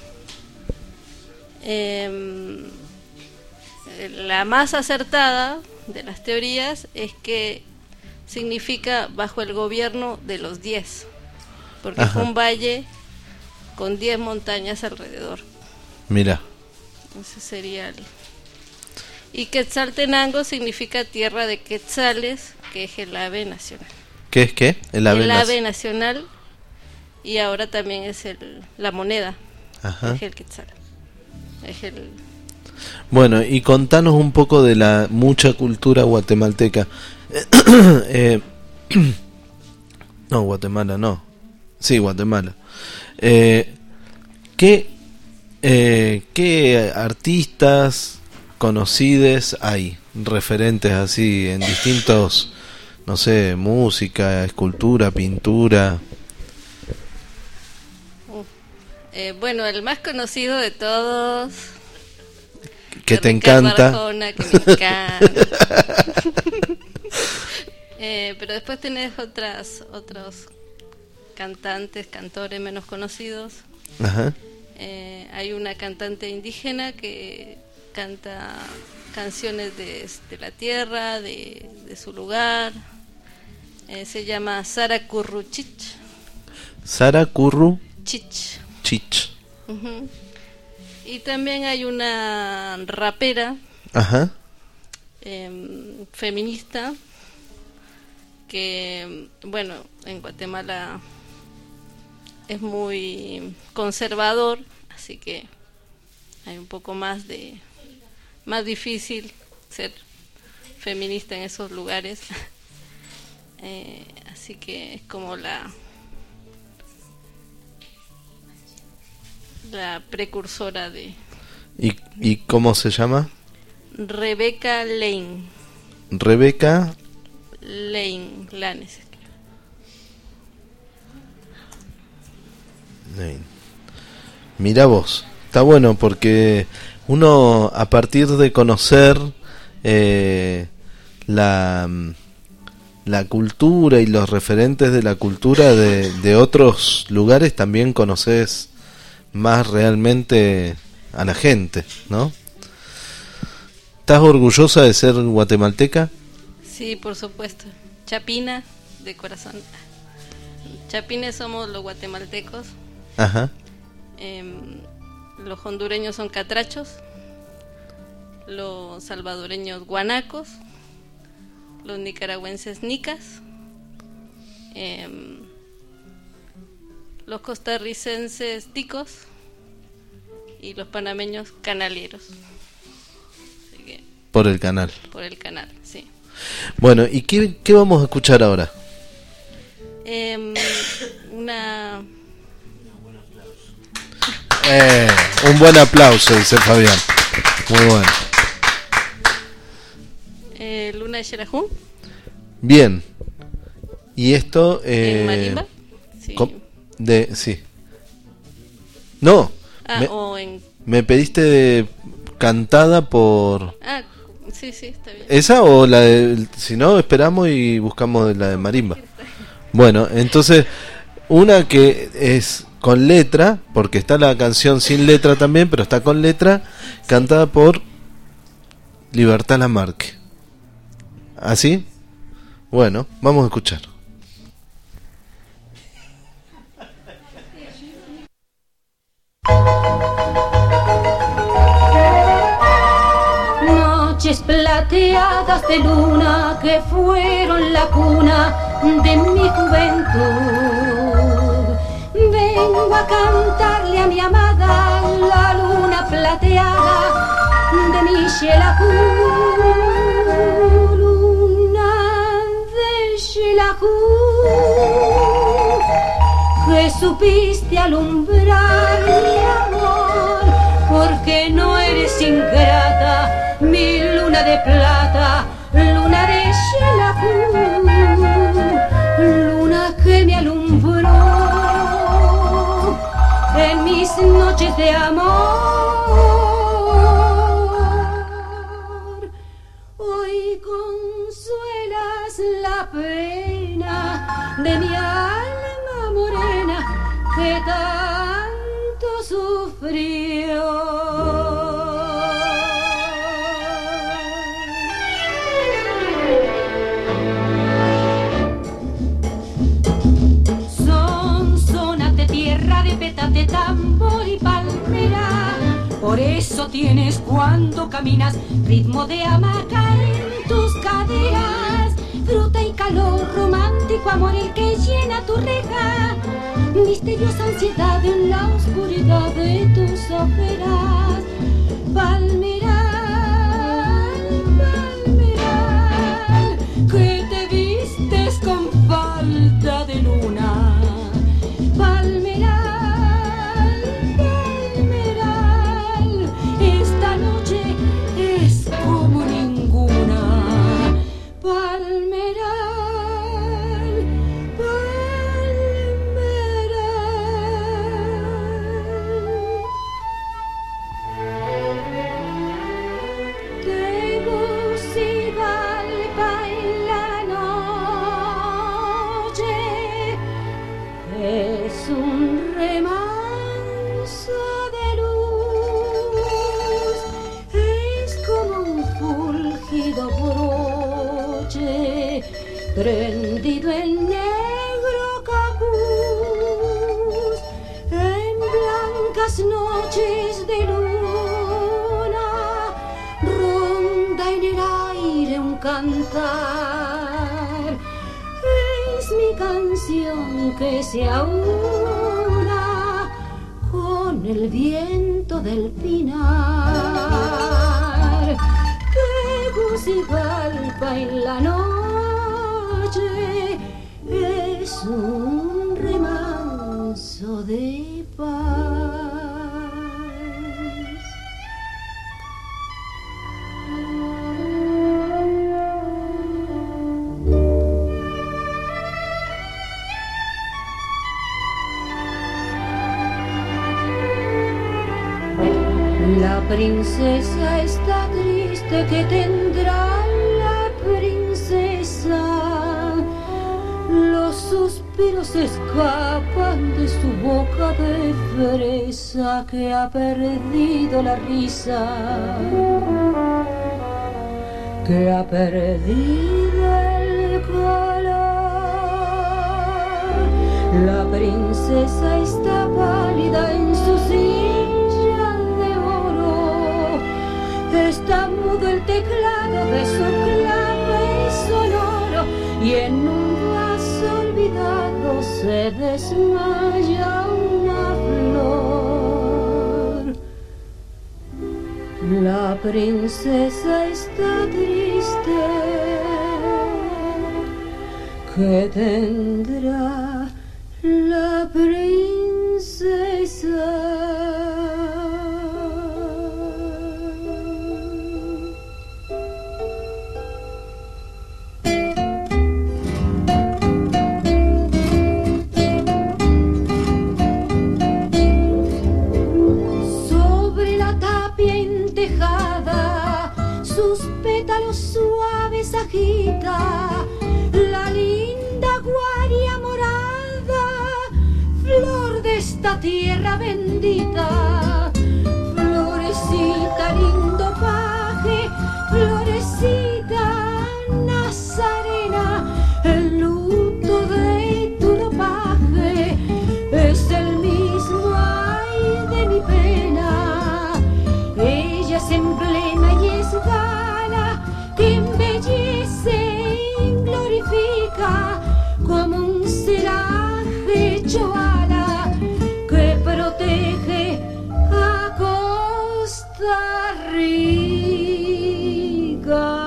La más acertada de las teorías es que significa bajo el gobierno de los 10, porque Ajá. fue un valle con 10 montañas alrededor. Mira. Ese sería el... Y Quetzaltenango significa tierra de quetzales, que es el ave nacional. ¿Qué es qué? El ave nacional, y ahora también es la moneda. Ajá. Es el quetzal. Es el... Bueno, y contanos un poco de la mucha cultura guatemalteca. No, Guatemala no. Sí, Guatemala. ¿Qué artistas conocidos hay? Referentes así en distintos, no sé, música, escultura, pintura. Bueno, el más conocido de todos... Que te Ricardo encanta. Arjona, que me encanta. Pero después tenés otros cantantes, cantores menos conocidos. Ajá. Hay una cantante indígena que canta canciones de la tierra, de su lugar. Se llama Sara Curruchich. Sara Curru Chich. Chich. Ujú. Y también hay una rapera, Ajá. feminista, que, bueno, en Guatemala es muy conservador, así que hay un poco más difícil ser feminista en esos lugares. Así que es como la precursora de... ¿Y cómo se llama? Rebeca Lane. Rebeca Lanes. Lane. Mira vos, está bueno porque uno a partir de conocer la cultura y los referentes de la cultura de otros lugares también conoces más realmente a la gente, ¿no? ¿Estás orgullosa de ser guatemalteca? Sí, por supuesto. Chapina, de corazón. Chapines somos los guatemaltecos. Ajá. Los hondureños son catrachos. Los salvadoreños guanacos. Los nicaragüenses nicas. Los costarricenses ticos. Y los panameños canaleros. Así que, Por el canal. por el canal, sí. Bueno, ¿y qué vamos a escuchar ahora? Una... Un buen aplauso, dice Fabián. Muy bueno. Luna de Xelajú. Bien. Y esto... ¿En marimba? Sí. Sí. No. O en... Me pediste cantada por... Ah, sí, está bien. ¿Esa o la de... Si no, esperamos y buscamos la de marimba. Bueno, entonces, una que es con letra, porque está la canción sin letra también, pero está con letra, cantada por Libertad Lamarque. ¿Así? Bueno, vamos a escuchar. Noches plateadas de luna que fueron la cuna de mi juventud. Vengo a cantarle a mi amada la luna plateada de mi Xelajú. Luna de Xelajú, que supiste alumbrar mi amor, porque no eres ingrata, mi luna de plata, luna de Xelajú, luna que me alumbró en mis noches de amor. Hoy consuelas la pena de mi alma morena que tanto sufrió. Tierra de pétate, tambor y palmera, por eso tienes cuando caminas ritmo de hamaca en tus caderas, fruta y calor, romántico amor el que llena tu reja, misteriosa ansiedad en la oscuridad de tus ojeras. Palmeral, palmeral, que te vistes con falta de luna. Palmeral, palmeral, esta noche es como ninguna. Palmeral, palmeral. Tegucigalpa en la noche es un remanso de luz, es como un fulgido broche prendido en negro capuz, en blancas noches de luna ronda en el aire un cantar. Es mi canción que se aúna con el viento del pinar. Tegucigalpa en la noche es un remanso de paz. La princesa está triste, que tendrá la princesa. Los suspiros escapan de su boca de fresa, que ha perdido la risa, que ha perdido el color. La princesa está pálida en su silla de oro, está mudo el teclado de su clave sonoro, y en un vaso olvidado se desmaya una flor. La princesa está triste, que tendrá la princesa. Sobre la tapia entejada, sus pétalos suaves agita la linda guaria morada, flor de esta tierra bendita. Florecita, lindo paje, florecita nazarena, el luto de tu ropaje es el mismo ay de mi pena. Ella es emblema y es gala que embellece y glorifica como un celaje hecho ala que protege a Costa Rica.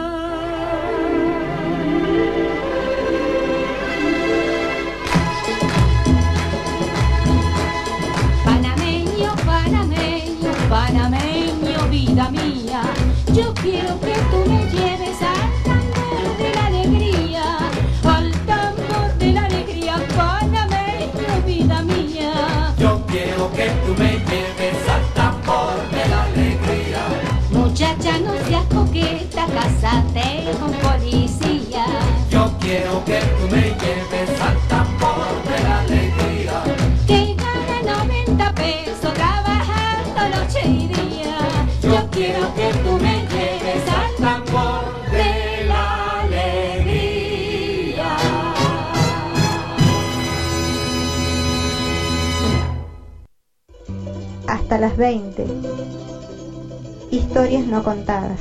Panameño, panameño, panameño, vida mía, yo quiero que tú me lleves al tambor de la alegría, al tambor de la alegría, panameño, vida mía. Yo quiero que tú me hasta las 20. Historias no contadas.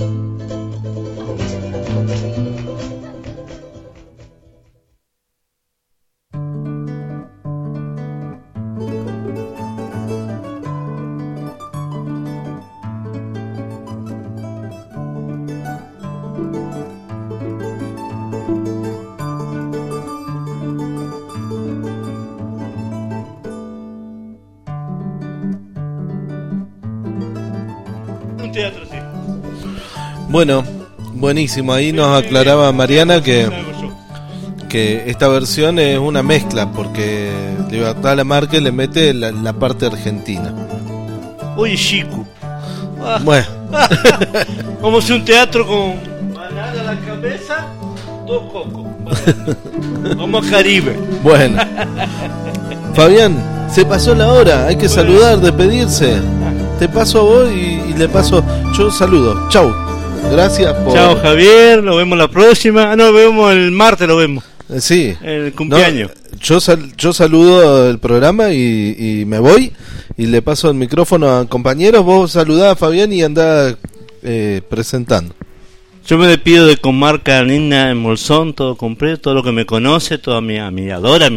Bueno, buenísimo. Ahí nos aclaraba Mariana que esta versión es una mezcla, porque Libertad Lamarque le mete la parte argentina. Oye, chico. Bueno. Vamos a hacer un teatro con banana a la cabeza, dos cocos. Vamos a Caribe. Bueno. Fabián, se pasó la hora. Hay que saludar, despedirse. Te paso a vos y le paso. Yo saludo. Chau. Gracias por... Chao, Javier, nos vemos la próxima. Nos vemos el martes, lo vemos. Sí. El cumpleaños. No, yo saludo el programa y me voy y le paso el micrófono a compañeros. Vos saludá a Fabián y andá presentando. Yo me despido de Comarca Linda en Bolsón, todo completo, todo lo que me conoce, toda mi admiradora.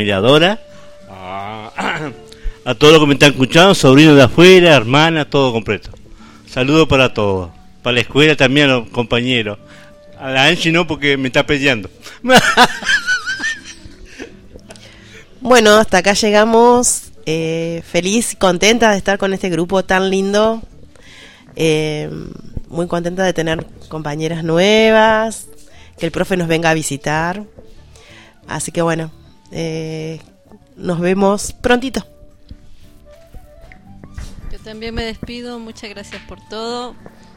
A todos los que me están escuchando, sobrinos de afuera, hermanas, todo completo. Saludos para todos. Para la escuela también a los compañeros. A la Angie no, porque me está peleando. Bueno, hasta acá llegamos. Feliz, contenta de estar con este grupo tan lindo. Muy contenta de tener compañeras nuevas, que el profe nos venga a visitar. Así que bueno, nos vemos prontito. Yo también me despido, muchas gracias por todo.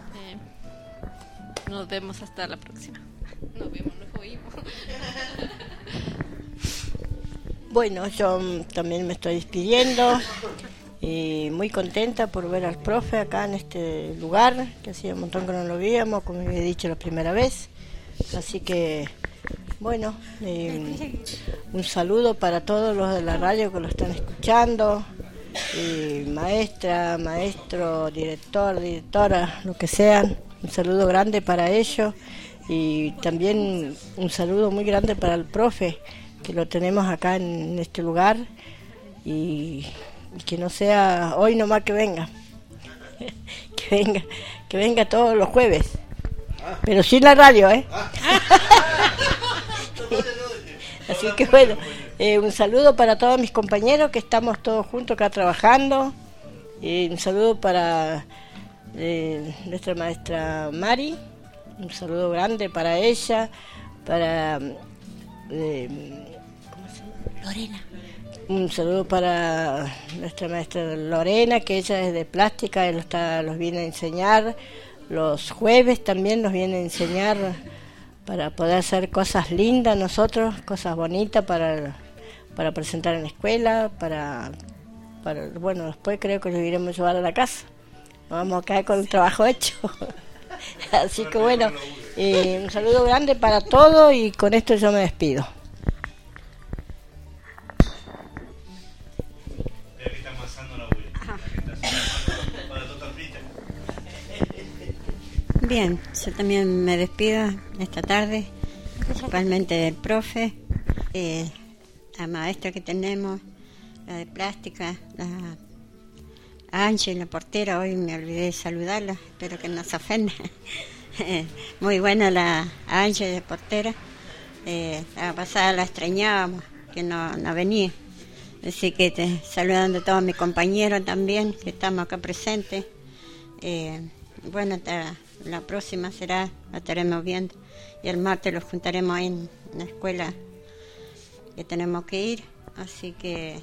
Nos vemos hasta la próxima. Nos vemos, nos oímos. Bueno, yo también me estoy despidiendo y muy contenta por ver al profe acá en este lugar, que hacía un montón que no lo veíamos, como había dicho la primera vez. Así que, bueno, un saludo para todos los de la radio que lo están escuchando, y maestra, maestro, director, directora, lo que sean. Un saludo grande para ellos y también un saludo muy grande para el profe, que lo tenemos acá en este lugar y que no sea hoy nomás que venga, que venga todos los jueves, pero sin la radio, Así que bueno, un saludo para todos mis compañeros que estamos todos juntos acá trabajando, y un saludo para nuestra maestra Mari, un saludo grande para ella, para Lorena. Un saludo para nuestra maestra Lorena, que ella es de plástica y los viene a enseñar. Los jueves también nos viene a enseñar para poder hacer cosas lindas nosotros, cosas bonitas para presentar en la escuela, bueno, después creo que los iremos a llevar a la casa. Nos vamos a caer con el trabajo hecho. Así que bueno, un saludo grande para todos y con esto yo me despido. Bien, yo también me despido esta tarde, principalmente del profe, la maestra que tenemos, la de plástica, la Angie, la portera. Hoy me olvidé de saludarla, espero que no se ofenda. Muy buena la Angie de portera. La pasada la extrañábamos, que no venía. Así que saludando a todos mis compañeros también, que estamos acá presentes. Bueno, hasta la próxima la estaremos viendo. Y el martes los juntaremos ahí en la escuela que tenemos que ir. Así que,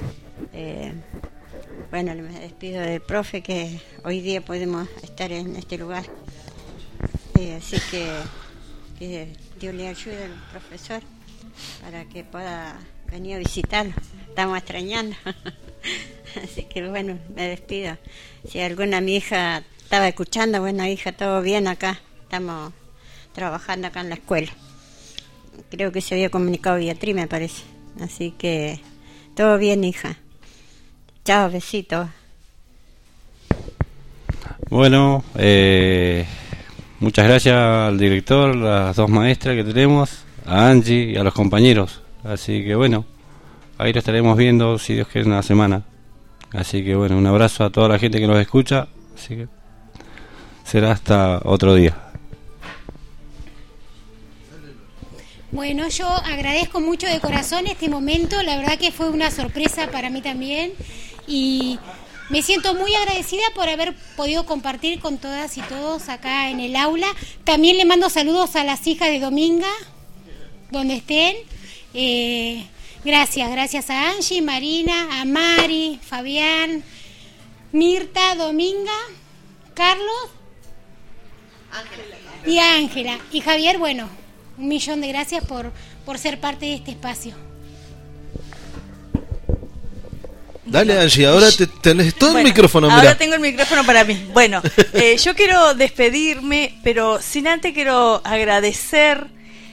bueno, me despido del profe, que hoy día podemos estar en este lugar. Así que Dios le ayude al profesor para que pueda venir a visitarlo. Estamos extrañando. Así que bueno, me despido. Si alguna mi hija estaba escuchando, bueno, hija, todo bien acá. Estamos trabajando acá en la escuela. Creo que se había comunicado Beatriz, me parece. Así que todo bien, hija. Chao, besitos. Bueno, muchas gracias al director, las dos maestras que tenemos, a Angie y a los compañeros. Así que bueno, ahí lo estaremos viendo, si Dios quiere, en la semana. Así que bueno, un abrazo a toda la gente que nos escucha. Así que será hasta otro día. Bueno, yo agradezco mucho de corazón este momento, la verdad que fue una sorpresa para mí también y me siento muy agradecida por haber podido compartir con todas y todos acá en el aula. También le mando saludos a las hijas de Dominga, donde estén. Gracias a Angie, Marina, a Mari, Fabián, Mirta, Dominga, Carlos y Ángela. Y Javier, bueno, 1.000.000 de gracias por ser parte de este espacio. Dale, Angie, ahora tenés todo el micrófono. Ahora mirá. tengo el micrófono para mí. Bueno, yo quiero despedirme, pero sin antes quiero agradecer.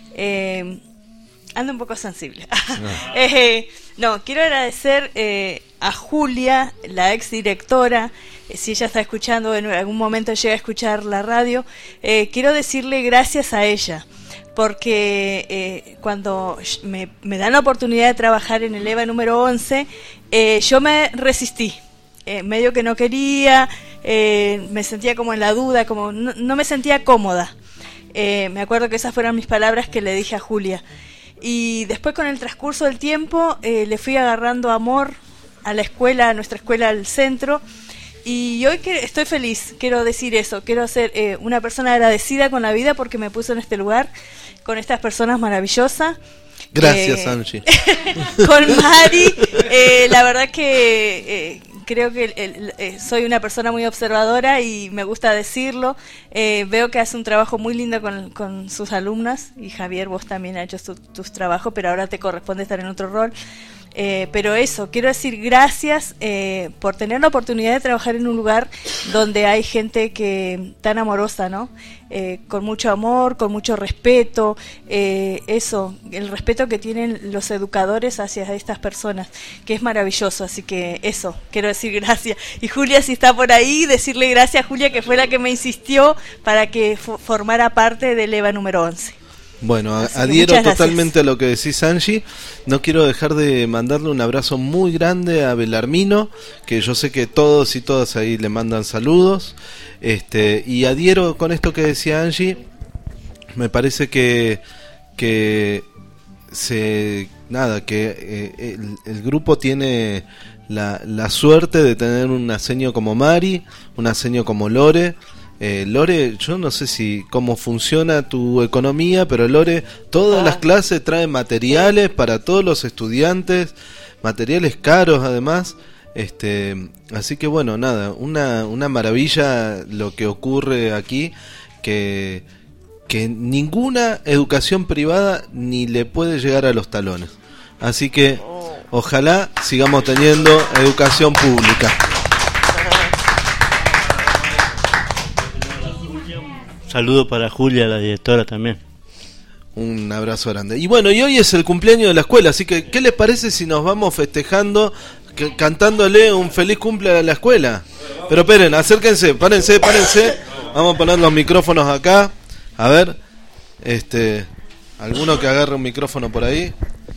Ando un poco sensible. Quiero agradecer a Julia, la ex directora. Si ella está escuchando, en algún momento llega a escuchar la radio, quiero decirle gracias a ella. Porque cuando me dan la oportunidad de trabajar en el EVA número 11, yo me resistí, medio que no quería, me sentía como en la duda, como no me sentía cómoda. Me acuerdo que esas fueron mis palabras que le dije a Julia. Y después, con el transcurso del tiempo, le fui agarrando amor a la escuela, a nuestra escuela, al centro. Y hoy estoy feliz, quiero decir eso, quiero ser una persona agradecida con la vida porque me puso en este lugar, con estas personas maravillosas. Gracias, Angie. Con Mari, la verdad que creo que soy una persona muy observadora y me gusta decirlo. Veo que hace un trabajo muy lindo con sus alumnas, y Javier, vos también has hecho tus trabajos, pero ahora te corresponde estar en otro rol. Pero eso, quiero decir gracias por tener la oportunidad de trabajar en un lugar donde hay gente tan amorosa, ¿no? Con mucho amor, con mucho respeto, el respeto que tienen los educadores hacia estas personas, que es maravilloso. Así que eso, quiero decir gracias. Y Julia, si está por ahí, decirle gracias a Julia, que fue la que me insistió para que formara parte del EVA número 11. Bueno, adhiero totalmente a lo que decís, Angie. No quiero dejar de mandarle un abrazo muy grande a Belarmino, que yo sé que todos y todas ahí le mandan saludos. Y adhiero con esto que decía Angie. Me parece que el grupo tiene la suerte de tener una seño como Mari, una seño como Lore. Lore, yo no sé cómo funciona tu economía, pero Lore, todas las clases traen materiales para todos los estudiantes, materiales caros además. Así que bueno, nada, una maravilla lo que ocurre aquí, que ninguna educación privada ni le puede llegar a los talones. Así que ojalá sigamos teniendo educación pública. Saludo para Julia, la directora, también. Un abrazo grande. Y bueno, y hoy es el cumpleaños de la escuela, así que ¿qué les parece si nos vamos festejando, cantándole un feliz cumple a la escuela? Pero esperen, acérquense, párense. Vamos a poner los micrófonos acá. A ver, alguno que agarre un micrófono por ahí.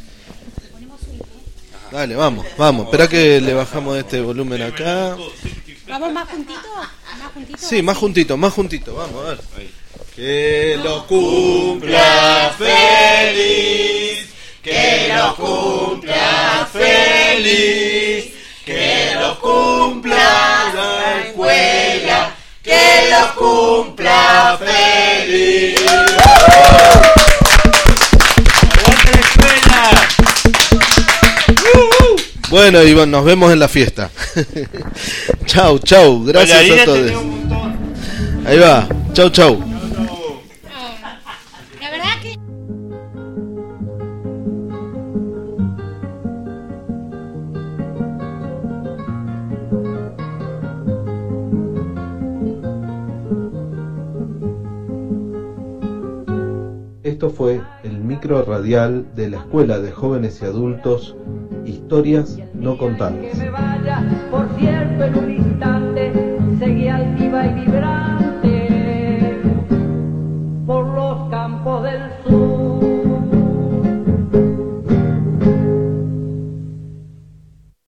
Dale, vamos. Espera que le bajamos este volumen acá. ¿Vamos más juntitos? Sí, más juntito. Vamos a ver. Que lo cumpla feliz, que lo cumpla feliz, que lo cumpla la escuela, que lo cumpla feliz. ¡Aguante la escuela! Bueno, Iván, nos vemos en la fiesta. Chau, gracias a todos. Ahí va, chau. La verdad que... Esto fue el micro radial de la Escuela de Jóvenes y Adultos, Historias No Contadas. Que me vaya, por cierto, en un instante seguía altiva y vibrante.